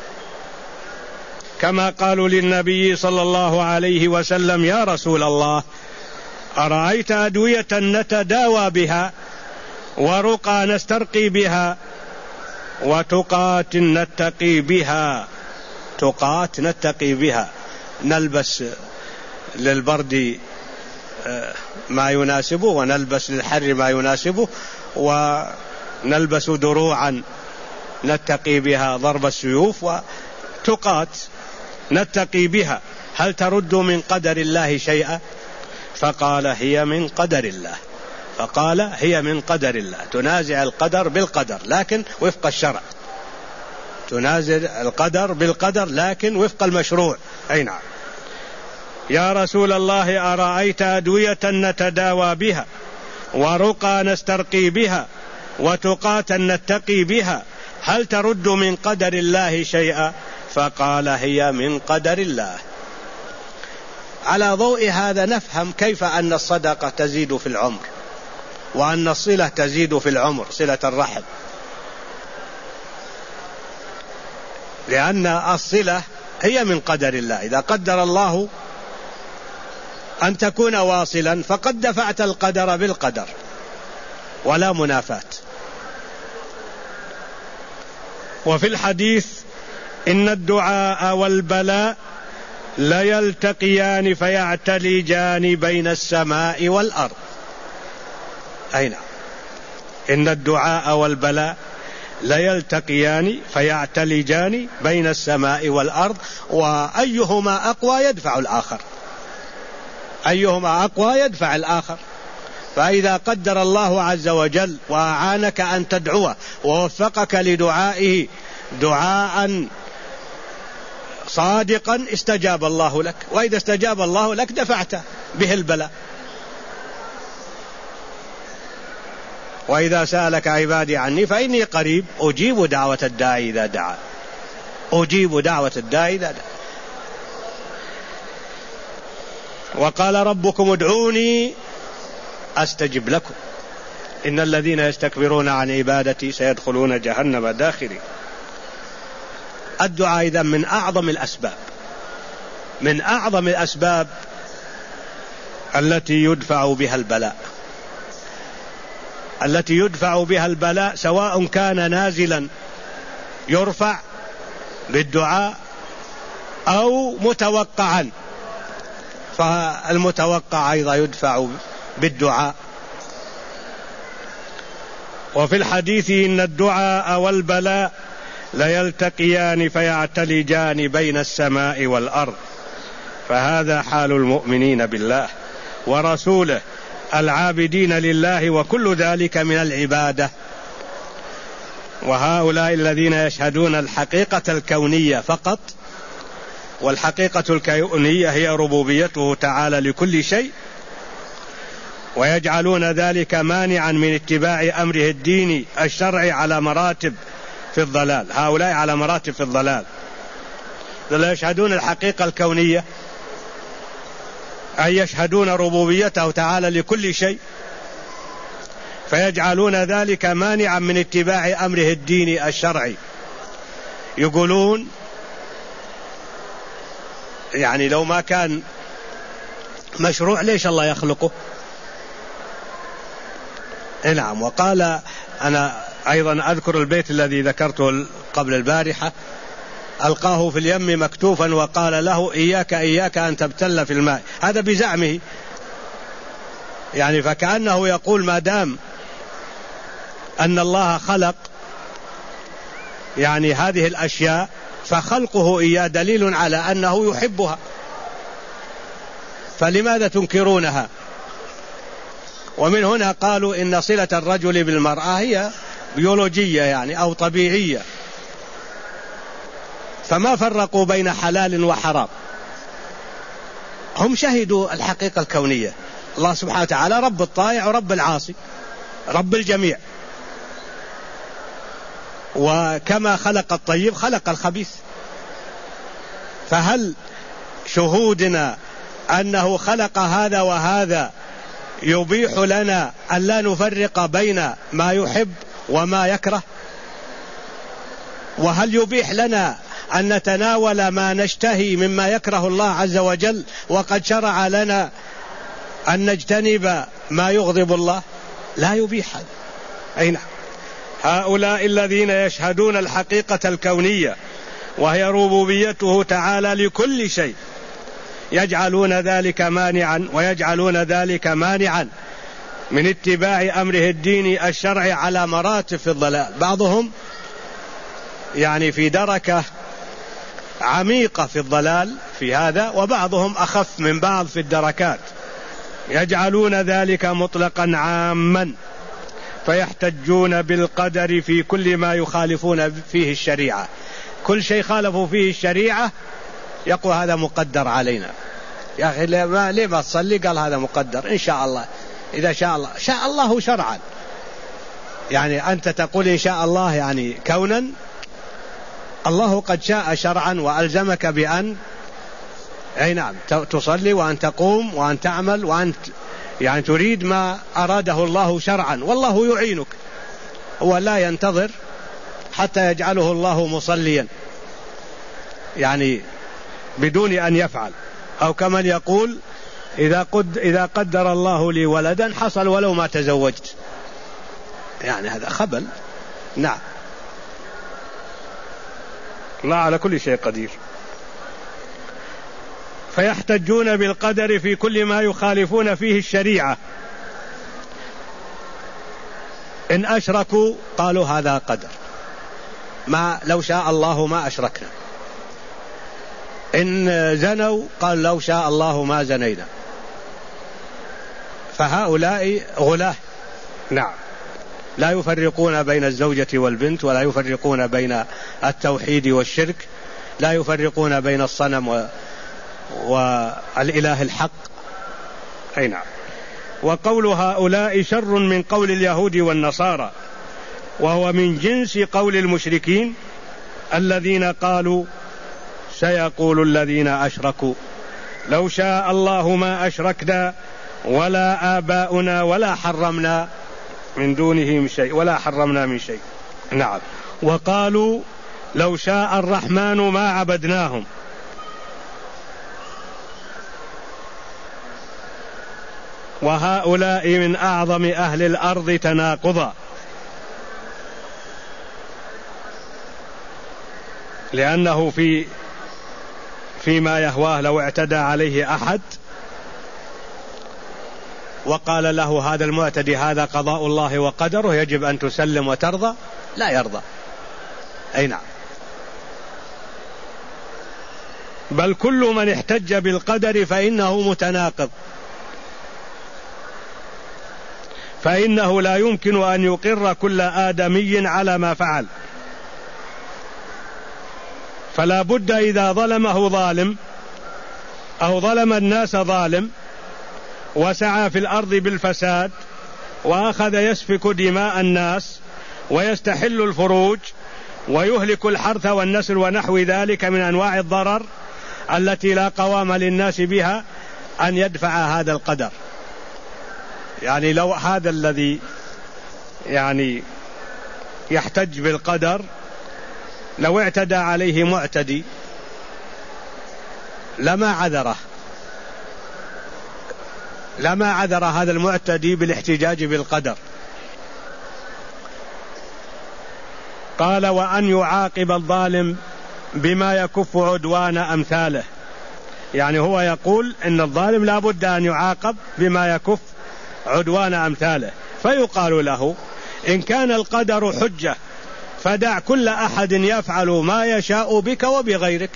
Speaker 1: كما قالوا للنبي صلى الله عليه وسلم يا رسول الله أرأيت أدوية نتداوى بها ورقى نسترقي بها وتقات نتقي بها. تقات نتقي بها، نلبس للبرد ما يناسبه، ونلبس للحر ما يناسبه، ونلبس دروعا نتقي بها ضرب السيوف، وتقات نتقي بها. هل ترد من قدر الله شيئا؟ فقال هي من قدر الله. فقال هي من قدر الله. تنازع القدر بالقدر لكن وفق الشرع، تنازع القدر بالقدر لكن وفق المشروع. أي نعم. يا رسول الله أرأيت أدوية نتداوى بها ورقى نسترقي بها وتقاتا نتقي بها، هل ترد من قدر الله شيئا؟ فقال هي من قدر الله. على ضوء هذا نفهم كيف أن الصدقة تزيد في العمر، وأن الصلة تزيد في العمر، صلة الرحم، لأن الصلة هي من قدر الله. إذا قدر الله أن تكون واصلا فقد دفعت القدر بالقدر ولا منافاة. وفي الحديث إن الدعاء والبلاء ليلتقيان فيعتلجان بين السماء والأرض. أي نعم، إن الدعاء والبلاء ليلتقيان فيعتلجان بين السماء والأرض، وأيهما أقوى يدفع الآخر، أيهما أقوى يدفع الآخر. فإذا قدر الله عز وجل وأعانك أن تدعوه ووفقك لدعائه دعاء صادقا استجاب الله لك، وإذا استجاب الله لك دفعت به البلاء. وإذا سألك عبادي عني فإني قريب أجيب دعوة الداعي إذا دعا، أجيب دعوة الداعي إذا دعا. وقال ربكم ادعوني أستجب لكم إن الذين يستكبرون عن عبادتي سيدخلون جهنم داخرين. الدعاء إذن من أعظم الأسباب، من أعظم الأسباب التي يدفع بها البلاء، التي يدفع بها البلاء، سواء كان نازلا يرفع بالدعاء أو متوقعا، فالمتوقع أيضا يدفع بالدعاء. وفي الحديث إن الدعاء والبلاء ليلتقيان فيعتلجان بين السماء والأرض. فهذا حال المؤمنين بالله ورسوله العابدين لله، وكل ذلك من العبادة. وهؤلاء الذين يشهدون الحقيقة الكونية فقط، والحقيقة الكونية هي ربوبيته تعالى لكل شيء، ويجعلون ذلك مانعا من اتباع أمره الديني الشرعي على مراتب في الضلال. هؤلاء على مراتب في الضلال، لا يشهدون الحقيقة الكونية، أي يشهدون ربوبيته تعالى لكل شيء، فيجعلون ذلك مانعا من اتباع أمره الديني الشرعي، يقولون يعني لو ما كان مشروع ليش الله يخلقه؟ نعم. وقال، أنا أيضا أذكر البيت الذي ذكرته قبل البارحة: ألقاه في اليم مكتوفا وقال له إياك إياك أن تبتل في الماء. هذا بزعمه، يعني فكأنه يقول ما دام أن الله خلق يعني هذه الأشياء فخلقه إياه دليل على أنه يحبها، فلماذا تنكرونها؟ ومن هنا قالوا إن صلة الرجل بالمرأة هي بيولوجية يعني أو طبيعية، فما فرقوا بين حلال وحرام. هم شهدوا الحقيقة الكونية. الله سبحانه وتعالى رب الطائع ورب العاصي، رب الجميع، وكما خلق الطيب خلق الخبيث. فهل شهودنا أنه خلق هذا وهذا يبيح لنا أن لا نفرق بين ما يحب وما يكره؟ وهل يبيح لنا أن نتناول ما نشتهي مما يكره الله عز وجل وقد شرع لنا أن نجتنب ما يغضب الله؟ لا يبيح هذا. أي نعم. هؤلاء الذين يشهدون الحقيقة الكونية وهي ربوبيته تعالى لكل شيء يجعلون ذلك مانعا ويجعلون ذلك مانعا من اتباع أمره الديني الشرعي على مراتب في الضلال. بعضهم يعني في دركة عميقة في الضلال في هذا، وبعضهم أخف من بعض في الدركات. يجعلون ذلك مطلقا عاما فيحتجون بالقدر في كل ما يخالفون فيه الشريعة. كل شيء خالفوا فيه الشريعة يقول هذا مقدر علينا. يا أخي ليه ما تصلي؟ قال هذا مقدر إن شاء الله، إذا شاء الله. شاء الله شرعا، يعني أنت تقول إن شاء الله يعني كونا، الله قد شاء شرعا وألزمك بأن أي نعم تصلي وأن تقوم وأن تعمل وأن يعني تريد ما أراده الله شرعا، والله يعينك. هو لا ينتظر حتى يجعله الله مصليا يعني بدون أن يفعل، أو كمن يقول إذا قدر الله لي ولدا حصل ولو ما تزوجت، يعني هذا خبل. نعم، الله على كل شيء قدير. فيحتجون بالقدر في كل ما يخالفون فيه الشريعة. إن أشركوا قالوا هذا قدر، ما لو شاء الله ما أشركنا. إن زنوا قال لو شاء الله ما زنينا. فهؤلاء غلاة. نعم، لا يفرقون بين الزوجة والبنت، ولا يفرقون بين التوحيد والشرك، لا يفرقون بين الصنم والإله الحق. أي نعم. وقول هؤلاء شر من قول اليهود والنصارى، وهو من جنس قول المشركين الذين قالوا سيقول الذين أشركوا لو شاء الله ما أشركنا ولا آباؤنا ولا حرمنا من دونه من شيء ولا حرمنا من شيء. نعم. وقالوا لو شاء الرحمن ما عبدناهم. وهؤلاء من أعظم أهل الأرض تناقضا، لأنه فيما يهواه لو اعتدى عليه أحد وقال له هذا المعتدي هذا قضاء الله وقدره يجب أن تسلم وترضى، لا يرضى. أي نعم. بل كل من احتج بالقدر فإنه متناقض، فإنه لا يمكن أن يقر كل آدمي على ما فعل، فلا بد إذا ظلمه ظالم أو ظلم الناس ظالم وسعى في الأرض بالفساد وأخذ يسفك دماء الناس ويستحل الفروج ويهلك الحرث والنسل ونحو ذلك من أنواع الضرر التي لا قوام للناس بها، أن يدفع هذا القدر. يعني لو هذا الذي يعني يحتج بالقدر لو اعتدى عليه معتدي لما عذر هذا المعتدي بالاحتجاج بالقدر. قال وأن يعاقب الظالم بما يكف عدوان أمثاله، يعني هو يقول إن الظالم لا بد أن يعاقب بما يكف عدوان أمثاله، فيقال له إن كان القدر حجة فدع كل أحد يفعل ما يشاء بك وبغيرك،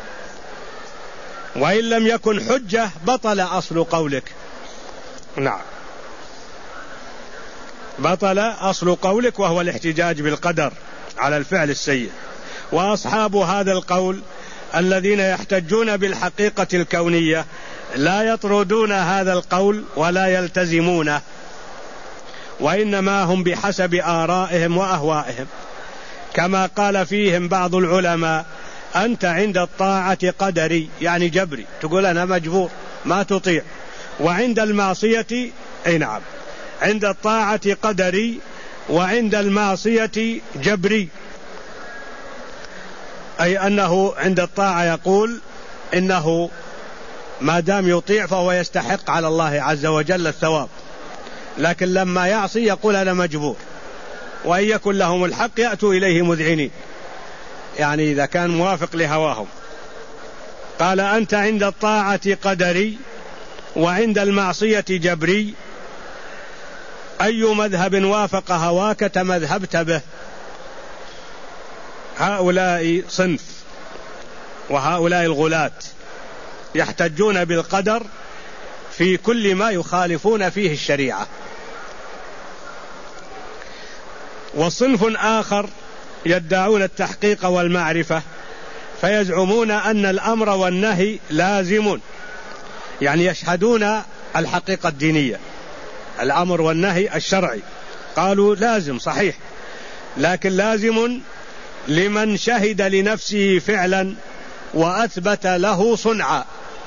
Speaker 1: وإن لم يكن حجة بطل أصل قولك. نعم، بطل أصل قولك وهو الاحتجاج بالقدر على الفعل السيء. وأصحاب هذا القول الذين يحتجون بالحقيقة الكونية لا يطردون هذا القول ولا يلتزمونه، وإنما هم بحسب آرائهم وأهوائهم، كما قال فيهم بعض العلماء أنت عند الطاعة قدري، يعني جبري، تقول أنا مجبور ما تطيع، وعند المعصية نعم، عند الطاعة قدري وعند المعصية جبري، أي أنه عند الطاعة يقول إنه ما دام يطيع فهو يستحق على الله عز وجل الثواب، لكن لما يعصي يقول أنا مجبور، وإن يكن لهم الحق يأتوا إليه مذعنين، يعني إذا كان موافق لهواهم. قال أنت عند الطاعة قدري وعند المعصية جبري، أي مذهب وافق هواك تمذهبت به. هؤلاء صنف، وهؤلاء الغلاة يحتجون بالقدر في كل ما يخالفون فيه الشريعة. وصنف آخر يدعون التحقيق والمعرفة، فيزعمون أن الأمر والنهي لازم، يعني يشهدون الحقيقة الدينية، الأمر والنهي الشرعي قالوا لازم صحيح، لكن لازم لمن شهد لنفسه فعلا وأثبت له صنعا.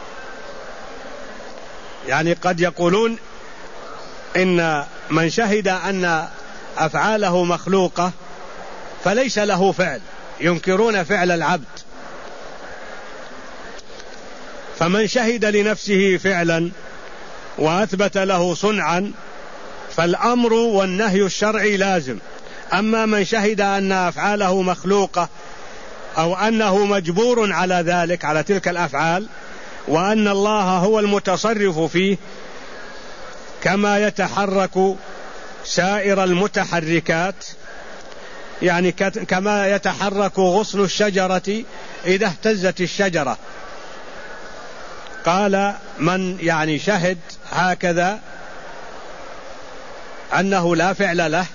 Speaker 1: يعني قد يقولون إن من شهد أن أفعاله مخلوقة فليس له فعل، ينكرون فعل العبد. فمن شهد لنفسه فعلا وأثبت له صنعا فالأمر والنهي الشرعي لازم. أما من شهد أن أفعاله مخلوقة أو أنه مجبور على ذلك، على تلك الأفعال، وأن الله هو المتصرف فيه كما يتحرك سائر المتحركات، يعني كما يتحرك غصن الشجرة إذا اهتزت الشجرة. قال من يعني شهد هكذا أنه لا فعل له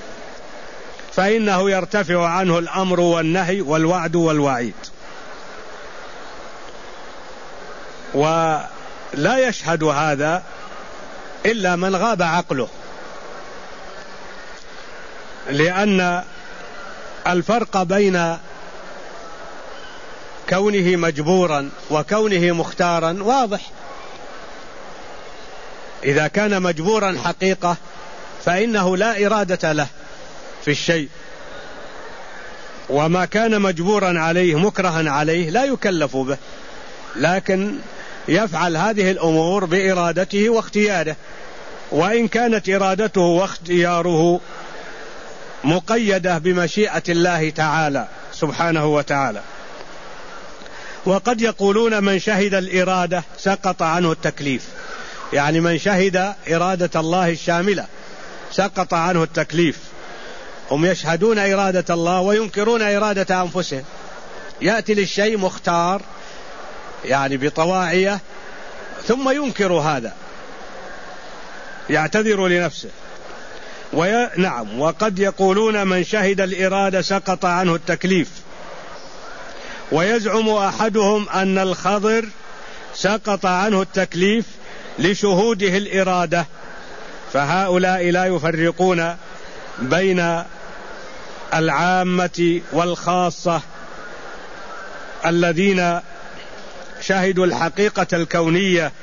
Speaker 1: فإنه يرتفع عنه الأمر والنهي والوعد والوعيد. ولا يشهد هذا إلا من غاب عقله، لأن الفرق بين كونه مجبورا وكونه مختارا واضح. إذا كان مجبورا حقيقة فإنه لا إرادة له في الشيء، وما كان مجبورا عليه مكرها عليه لا يكلف به، لكن يفعل هذه الأمور بإرادته واختياره، وإن كانت إرادته واختياره مقيدة بمشيئة الله تعالى سبحانه وتعالى. وقد يقولون من شهد الإرادة سقط عنه التكليف، يعني من شهد إرادة الله الشاملة سقط عنه التكليف. هم يشهدون إرادة الله وينكرون إرادة أنفسهم، يأتي للشيء مختار يعني بطواعية ثم ينكر هذا، يعتذر لنفسه. نعم، وقد يقولون من شهد الإرادة سقط عنه التكليف، ويزعم أحدهم أن الخضر سقط عنه التكليف لشهوده الإرادة. فهؤلاء لا يفرقون بين العامة والخاصة الذين شهدوا الحقيقة الكونية،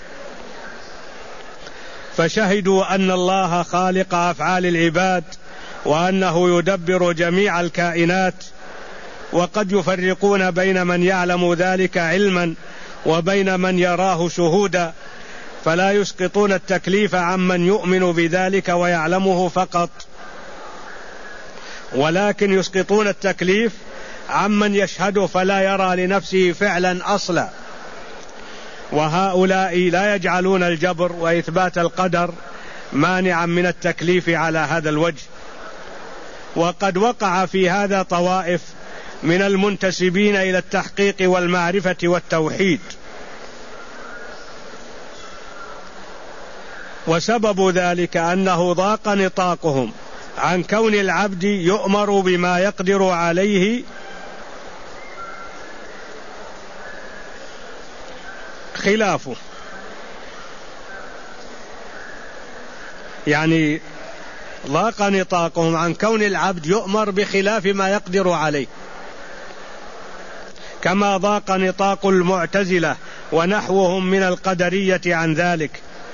Speaker 1: فشهدوا أن الله خالق أفعال العباد وأنه يدبر جميع الكائنات وقد يفرقون بين من يعلم ذلك علما وبين من يراه شهودا، فلا يسقطون التكليف عمن يؤمن بذلك ويعلمه فقط، ولكن يسقطون التكليف عمن يشهده فلا يرى لنفسه فعلا أصلا. وهؤلاء لا يجعلون الجبر وإثبات القدر مانعا من التكليف على هذا الوجه. وقد وقع في هذا طوائف من المنتسبين إلى التحقيق والمعرفة والتوحيد، وسبب ذلك أنه ضاق نطاقهم عن كون العبد يؤمر بما يقدر عليه خلافه، يعني ضاق نطاقهم عن كون العبد يؤمر بخلاف ما يقدر عليه، كما ضاق نطاق المعتزلة ونحوهم من القدرية عن ذلك.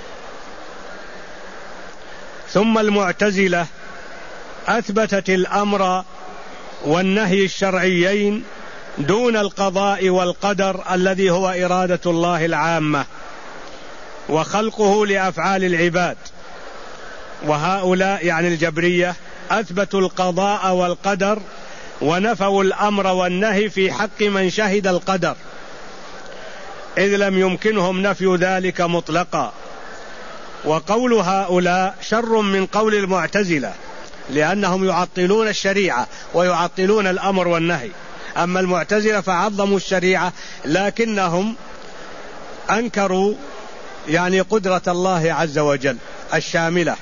Speaker 1: ثم المعتزلة أثبتت الأمر والنهي الشرعيين دون القضاء والقدر الذي هو إرادة الله العامة وخلقه لأفعال العباد. وهؤلاء يعني الجبرية أثبتوا القضاء والقدر ونفوا الأمر والنهي في حق من شهد القدر، إذ لم يمكنهم نفي ذلك مطلقا. وقول هؤلاء شر من قول المعتزلة، لأنهم يعطلون الشريعة ويعطلون الأمر والنهي. أما المعتزلة فعظموا الشريعة لكنهم أنكروا يعني قدرة الله عز وجل الشاملة.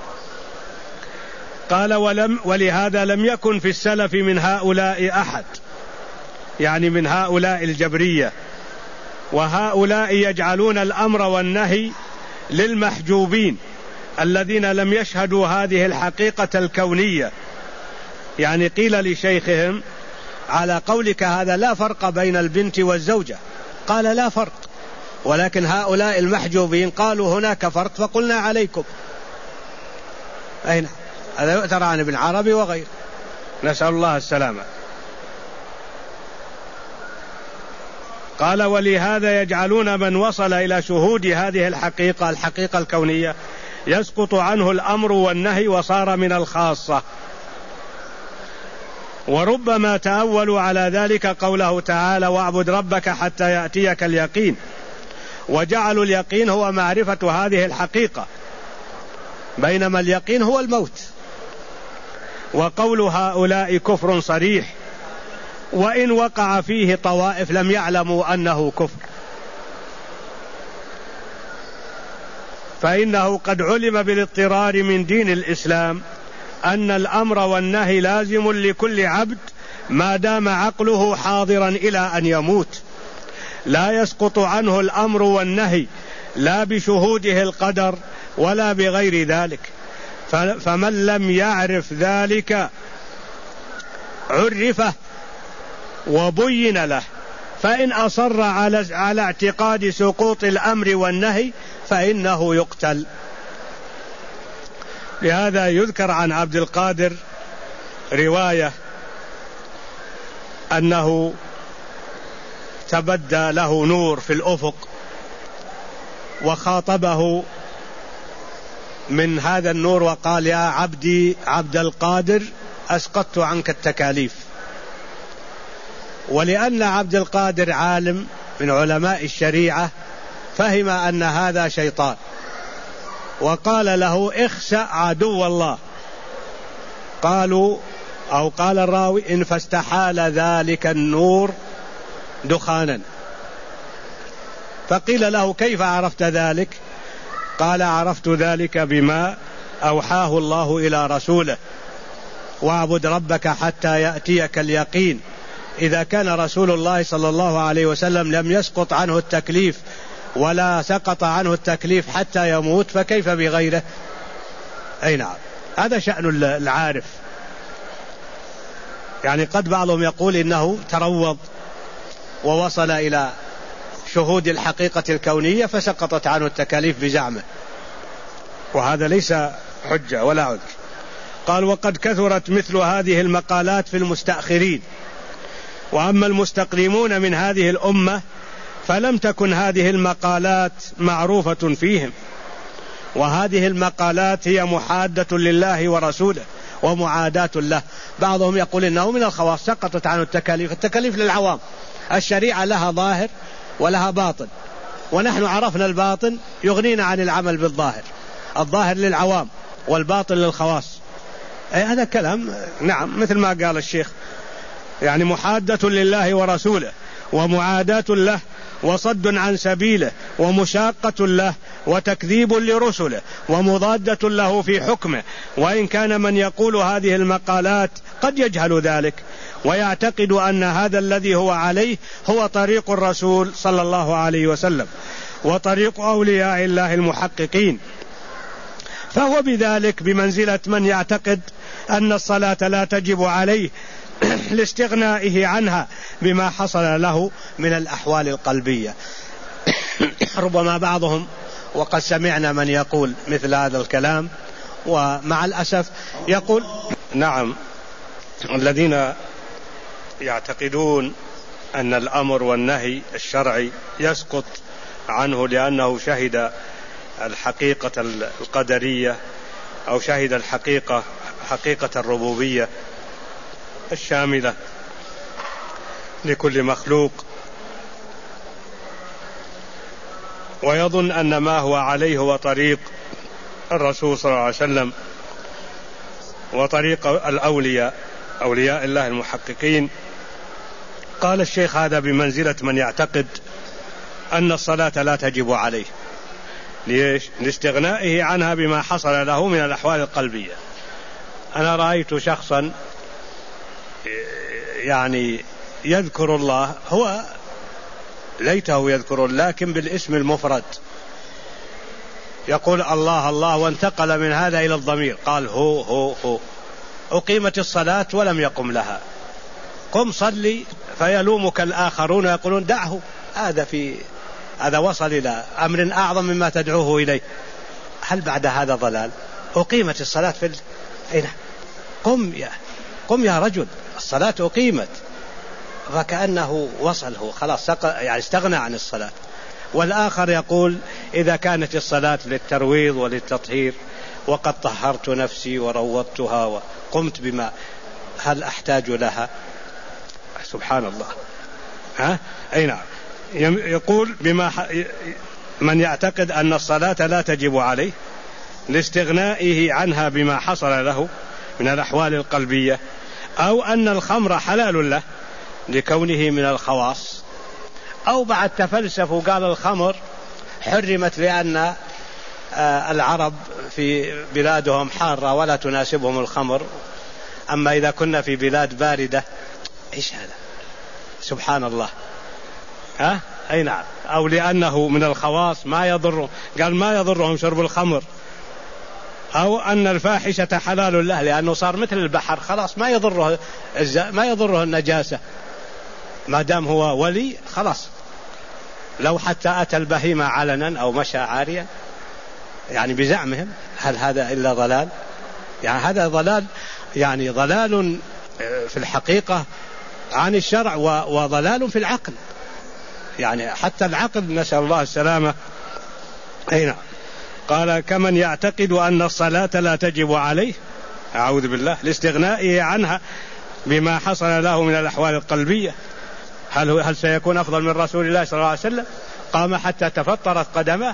Speaker 1: قال ولهذا لم يكن في السلف من هؤلاء أحد، يعني من هؤلاء الجبرية. وهؤلاء يجعلون الأمر والنهي للمحجوبين الذين لم يشهدوا هذه الحقيقة الكونية. يعني قيل لشيخهم على قولك هذا لا فرق بين البنت والزوجة، قال لا فرق، ولكن هؤلاء المحجوبين قالوا هناك فرق فقلنا عليكم. أين هذا يؤثر عن ابن عربي وغيره، نسأل الله السلامة. قال ولهذا يجعلون من وصل إلى شهود هذه الحقيقة الكونية يسقط عنه الأمر والنهي وصار من الخاصة. وربما تأولوا على ذلك قوله تعالى واعبد ربك حتى يأتيك اليقين، وجعلوا اليقين هو معرفة هذه الحقيقة، بينما اليقين هو الموت. وقول هؤلاء كفر صريح، وإن وقع فيه طوائف لم يعلموا أنه كفر، فإنه قد علم بالاضطرار من دين الإسلام أن الأمر والنهي لازم لكل عبد ما دام عقله حاضرا إلى أن يموت، لا يسقط عنه الأمر والنهي لا بشهوده القدر ولا بغير ذلك. فمن لم يعرف ذلك عرفه وبين له، فإن أصر على اعتقاد سقوط الأمر والنهي فإنه يقتل. لهذا يذكر عن عبد القادر رواية أنه تبدى له نور في الأفق وخاطبه من هذا النور وقال يا عبدي عبد القادر أسقطت عنك التكاليف. ولأن عبد القادر عالم من علماء الشريعة فهم أن هذا شيطان، وقال له اخسأ عدو الله. قالوا أو قال الراوي إن فاستحال ذلك النور دخانا. فقيل له كيف عرفت ذلك؟ قال عرفت ذلك بما أوحاه الله إلى رسوله واعبد ربك حتى يأتيك اليقين. إذا كان رسول الله صلى الله عليه وسلم لم يسقط عنه التكليف ولا سقط عنه التكليف حتى يموت فكيف بغيره؟ أي نعم، هذا شأن العارف. يعني قد بعضهم يقول إنه تروض ووصل إلى شهود الحقيقة الكونية فسقطت عنه التكاليف بزعمه، وهذا ليس حجة ولا عذر. قال وقد كثرت مثل هذه المقالات في المستأخرين وأما المستقدمون من هذه الأمة فلم تكن هذه المقالات معروفة فيهم، وهذه المقالات هي محادة لله ورسوله ومعاداة له. بعضهم يقول إنه من الخواص، سقطت عنه التكاليف للعوام. الشريعة لها ظاهر ولها باطن، ونحن عرفنا الباطن يغنينا عن العمل بالظاهر. الظاهر للعوام والباطن للخواص. هذا كلام نعم مثل ما قال الشيخ، يعني محادة لله ورسوله ومعاداة له وصد عن سبيله ومشاقة له وتكذيب لرسله ومضادة له في حكمه. وإن كان من يقول هذه المقالات قد يجهل ذلك ويعتقد أن هذا الذي هو عليه هو طريق الرسول صلى الله عليه وسلم وطريق أولياء الله المحققين، فهو بذلك بمنزلة من يعتقد أن الصلاة لا تجب عليه لاستغنائه عنها بما حصل له من الأحوال القلبية. ربما بعضهم، وقد سمعنا من يقول مثل هذا الكلام، ومع الأسف يقول نعم الذين يعتقدون أن الأمر والنهي الشرعي يسقط عنه لأنه شهد الحقيقة القدرية أو شهد حقيقة الربوبية الشاملة لكل مخلوق، ويظن أن ما هو عليه هو طريق الرسول صلى الله عليه وسلم وطريق أولياء الله المحققين. قال الشيخ هذا بمنزلة من يعتقد أن الصلاة لا تجب عليه. ليش؟ لاستغنائه عنها بما حصل له من الأحوال القلبية. أنا رأيت شخصا يعني يذكر الله، هو ليته يذكر لكن بالاسم المفرد، يقول الله الله وانتقل من هذا إلى الضمير، قال هو أقيمت الصلاة ولم يقم لها، قم صلي، فيلومك الآخرون يقولون دعه، هذا وصل إلى أمر أعظم مما تدعوه إليه. هل بعد هذا ضلال؟ أقيمت الصلاة أين؟ قم يا رجل، الصلاة أقيمت، فكأنه وصله خلاص يعني استغنى عن الصلاة. والآخر يقول إذا كانت الصلاة للترويض وللتطهير وقد طهرت نفسي وروضتها وقمت بما، هل أحتاج لها؟ سبحان الله. أي نعم. يقول من يعتقد أن الصلاة لا تجب عليه لاستغنائه عنها بما حصل له من الأحوال القلبية، أو أن الخمر حلال له لكونه من الخواص، أو بعد تفلسف وقال الخمر حرمت لأن العرب في بلادهم حارة ولا تناسبهم الخمر، أما إذا كنا في بلاد باردة. إيش هذا؟ سبحان الله. أي نعم. أو لأنه من الخواص ما يضر، قال ما يضرهم شرب الخمر، أو أن الفاحشة حلال له لأنه صار مثل البحر، خلاص ما يضره النجاسة ما دام هو ولي، خلاص. لو حتى أتى البهيمة علنا أو مشى عاريا، يعني بزعمهم، هل هذا إلا ضلال؟ يعني هذا ضلال، يعني ضلال في الحقيقة عن الشرع وضلال في العقل، يعني حتى العقل نسأل الله السلامة. أي نعم. قال كمن يعتقد أن الصلاة لا تجب عليه، أعوذ بالله، لاستغنائه عنها بما حصل له من الأحوال القلبية. هل سيكون أفضل من رسول الله صلى الله عليه وسلم؟ قام حتى تفطرت قدمه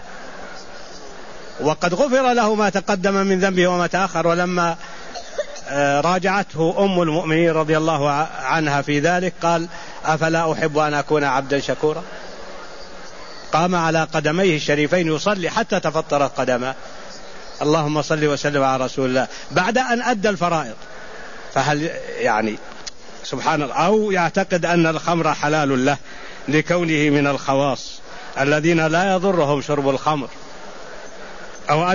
Speaker 1: وقد غفر له ما تقدم من ذنبه وما تأخر. ولما راجعته أم المؤمنين رضي الله عنها في ذلك قال أفلا أحب أن أكون عبدا شكورا. قام على قدميه الشريفين يصلي حتى تفطرت قدمه. اللهم صل وسلم على رسول الله بعد أن أدى الفرائض. فهل يعني سبحان الله. أو يعتقد أن الخمر حلال له لكونه من الخواص الذين لا يضرهم شرب الخمر، أو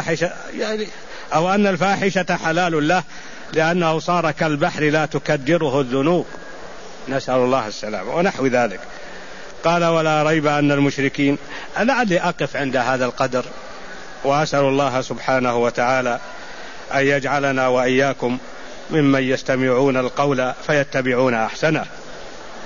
Speaker 1: أن الفاحشة حلال له لأنه صار كالبحر لا تكدره الذنوب، نسأل الله السلامة، ونحو ذلك. قال ولا ريب أن المشركين. لعلي أقف عند هذا القدر، وأسأل الله سبحانه وتعالى أن يجعلنا وإياكم ممن يستمعون القول فيتبعون أحسنه.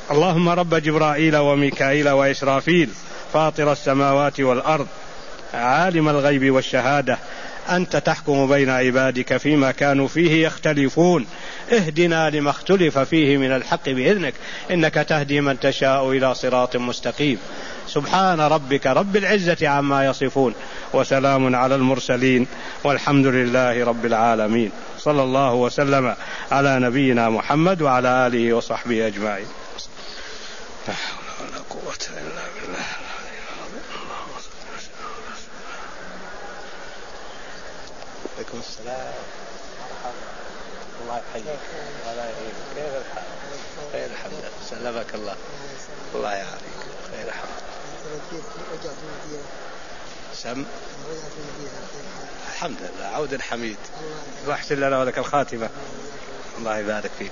Speaker 1: اللهم رب جبرائيل وميكائيل وإسرافيل فاطر السماوات والأرض عالم الغيب والشهادة أنت تحكم بين عبادك فيما كانوا فيه يختلفون اهدنا لما اختلف فيه من الحق بإذنك إنك تهدي من تشاء إلى صراط مستقيم سبحان ربك رب العزة عما يصفون وسلام على المرسلين والحمد لله رب العالمين صلى الله وسلم على نبينا محمد وعلى آله وصحبه أجمعين. لا حول ولا قوة إلا بالله. عليكم السلام. الله يحييك ولا يهينك. كيف الحال؟ خير الحمد لله. سلمك الله. الله يعافيك. خير الحمد. سم. الحمد لله عود حميد. واحسن لنا ولك الخاتمة. الله يبارك فيك.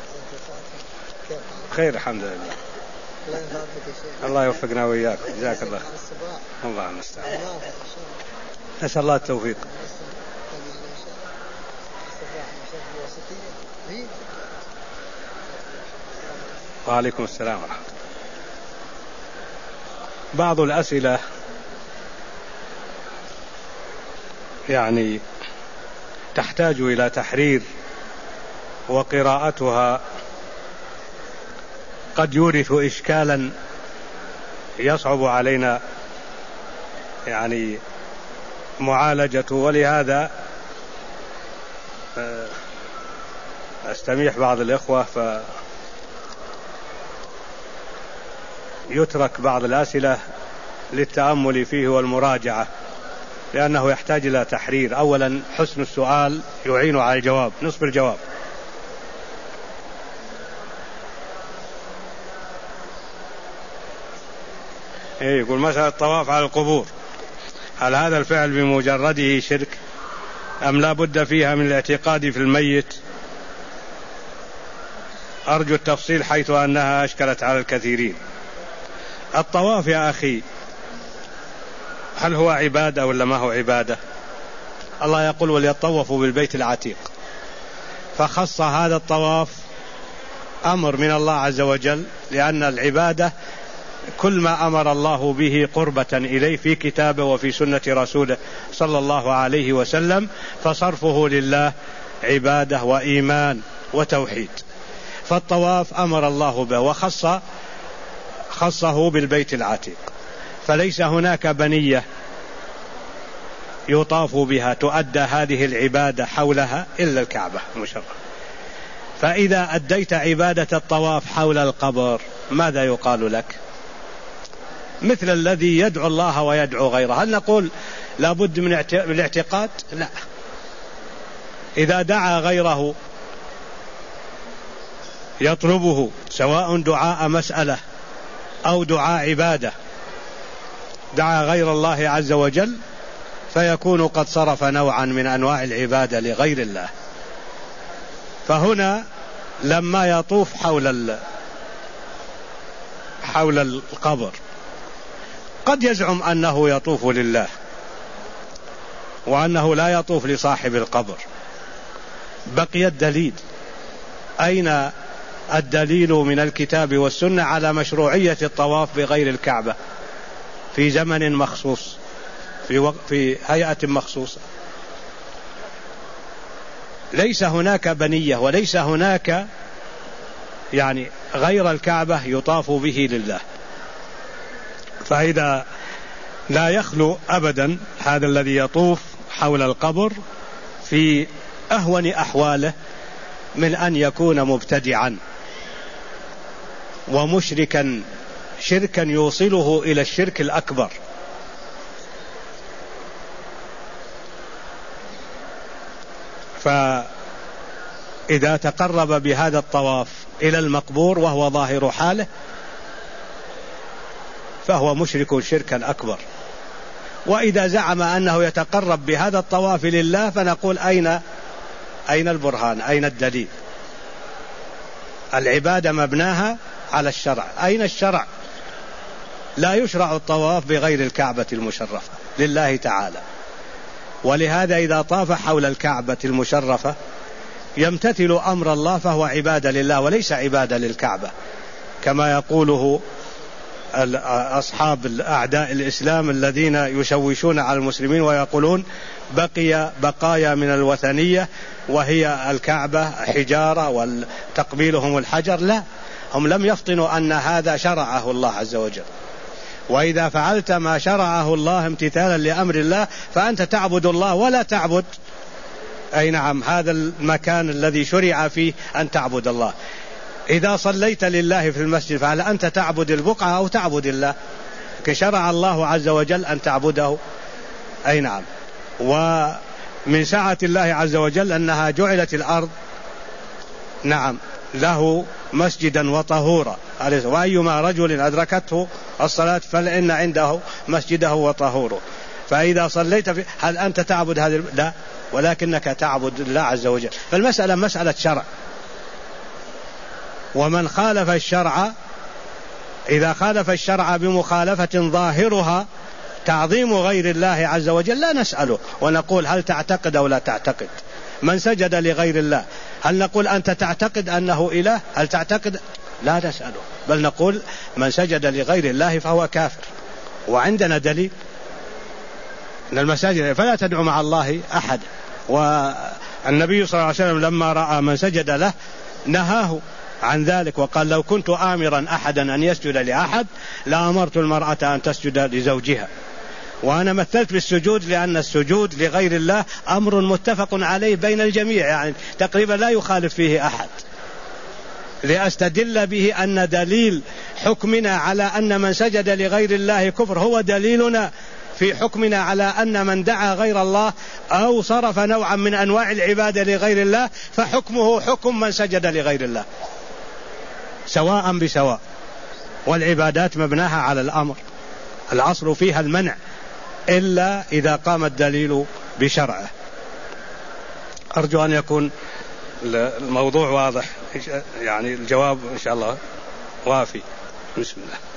Speaker 1: خير الحمد لله. الله يوفقنا وإياك. جزاك الله. الله المستعان. نسأل الله التوفيق. وعليكم السلام ورحمة الله. بعض الأسئلة يعني تحتاج إلى تحرير وقراءتها قد يورث إشكالا يصعب علينا يعني معالجته، ولهذا أستميح بعض الإخوة فيترك بعض الأسئلة للتأمل فيه والمراجعة لأنه يحتاج إلى تحرير. أولا حسن السؤال يعين على الجواب، نصف الجواب. يقول مسألة الطواف على القبور هل هذا الفعل بمجرده شرك أم لا بد فيها من الاعتقاد في الميت؟ أرجو التفصيل حيث أنها أشكلت على الكثيرين. الطواف يا أخي هل هو عبادة ولا ما هو عبادة؟ الله يقول وليطوفوا بالبيت العتيق، فخص هذا الطواف أمر من الله عز وجل، لأن العبادة كل ما أمر الله به قربة إليه في كتابه وفي سنة رسوله صلى الله عليه وسلم، فصرفه لله عبادة وإيمان وتوحيد. فالطواف أمر الله به وخصه بالبيت العتيق، فليس هناك بنية يطاف بها تؤدى هذه العبادة حولها إلا الكعبة المشرفة. فإذا أديت عبادة الطواف حول القبر ماذا يقال لك؟ مثل الذي يدعو الله ويدعو غيره. هل نقول لابد من الاعتقاد؟ لا. إذا دعا غيره يطلبه سواء دعاء مسألة أو دعاء عبادة، دعا غير الله عز وجل فيكون قد صرف نوعا من أنواع العبادة لغير الله. فهنا لما يطوف حول القبر قد يزعم أنه يطوف لله وأنه لا يطوف لصاحب القبر. بقي الدليل. أين الدليل من الكتاب والسنة على مشروعية الطواف بغير الكعبة في زمن مخصوص في هيئة مخصوصة؟ ليس هناك بنية وليس هناك يعني غير الكعبة يطاف به لله. فإذا لا يخلو أبدا هذا الذي يطوف حول القبر في أهون أحواله من أن يكون مبتدعا ومشركا شركا يوصله إلى الشرك الأكبر. فإذا تقرب بهذا الطواف إلى المقبور وهو ظاهر حاله فهو مشرك شركا أكبر. وإذا زعم أنه يتقرب بهذا الطواف لله فنقول أين البرهان؟ أين الدليل؟ العبادة مبناها على الشرع. أين الشرع؟ لا يشرع الطواف بغير الكعبة المشرفة لله تعالى. ولهذا إذا طاف حول الكعبة المشرفة يمتثل أمر الله فهو عبادة لله وليس عبادة للكعبة. كما يقوله أصحاب الأعداء الإسلام الذين يشوشون على المسلمين ويقولون بقي بقايا من الوثنية وهي الكعبة حجارة وتقبيلهم الحجر. لا، هم لم يفطنوا أن هذا شرعه الله عز وجل. وإذا فعلت ما شرعه الله امتثالا لأمر الله فأنت تعبد الله ولا تعبد هذا المكان الذي شرع فيه أن تعبد الله. إذا صليت لله في المسجد فهل أنت تعبد البقعة أو تعبد الله؟ شرع الله عز وجل أن تعبده. ومن سعة الله عز وجل أنها جعلت الأرض له مسجدا وطهورا، وأيما رجل أدركته الصلاة فلإن عنده مسجده وطهوره. فإذا صليت هل أنت تعبد هذا؟ لا، ولكنك تعبد الله عز وجل. فالمسألة مسألة شرع، ومن خالف الشرع إذا خالف الشرع بمخالفة ظاهرها تعظيم غير الله عز وجل لا نسأله ونقول هل تعتقد أو لا تعتقد. من سجد لغير الله هل نقول أنت تعتقد أنه إله؟ هل تعتقد؟ لا نسأله، بل نقول من سجد لغير الله فهو كافر. وعندنا دليل أن المساجد فلا تدعو مع الله أحد. والنبي صلى الله عليه وسلم لما رأى من سجد له نهاه عن ذلك وقال لو كنت آمرا أحدا أن يسجد لأحد لأمرت المرأة أن تسجد لزوجها. وأنا مثلت بالسجود لأن السجود لغير الله أمر متفق عليه بين الجميع، تقريبا لا يخالف فيه أحد، لأستدل به أن دليل حكمنا على أن من سجد لغير الله كفر هو دليلنا في حكمنا على أن من دعا غير الله أو صرف نوعا من أنواع العبادة لغير الله فحكمه حكم من سجد لغير الله سواء بسواء. والعبادات مبناها على الأمر، الأصل فيها المنع إلا إذا قام الدليل بشرعه. أرجو أن يكون الموضوع واضح، الجواب إن شاء الله وافي. بسم الله.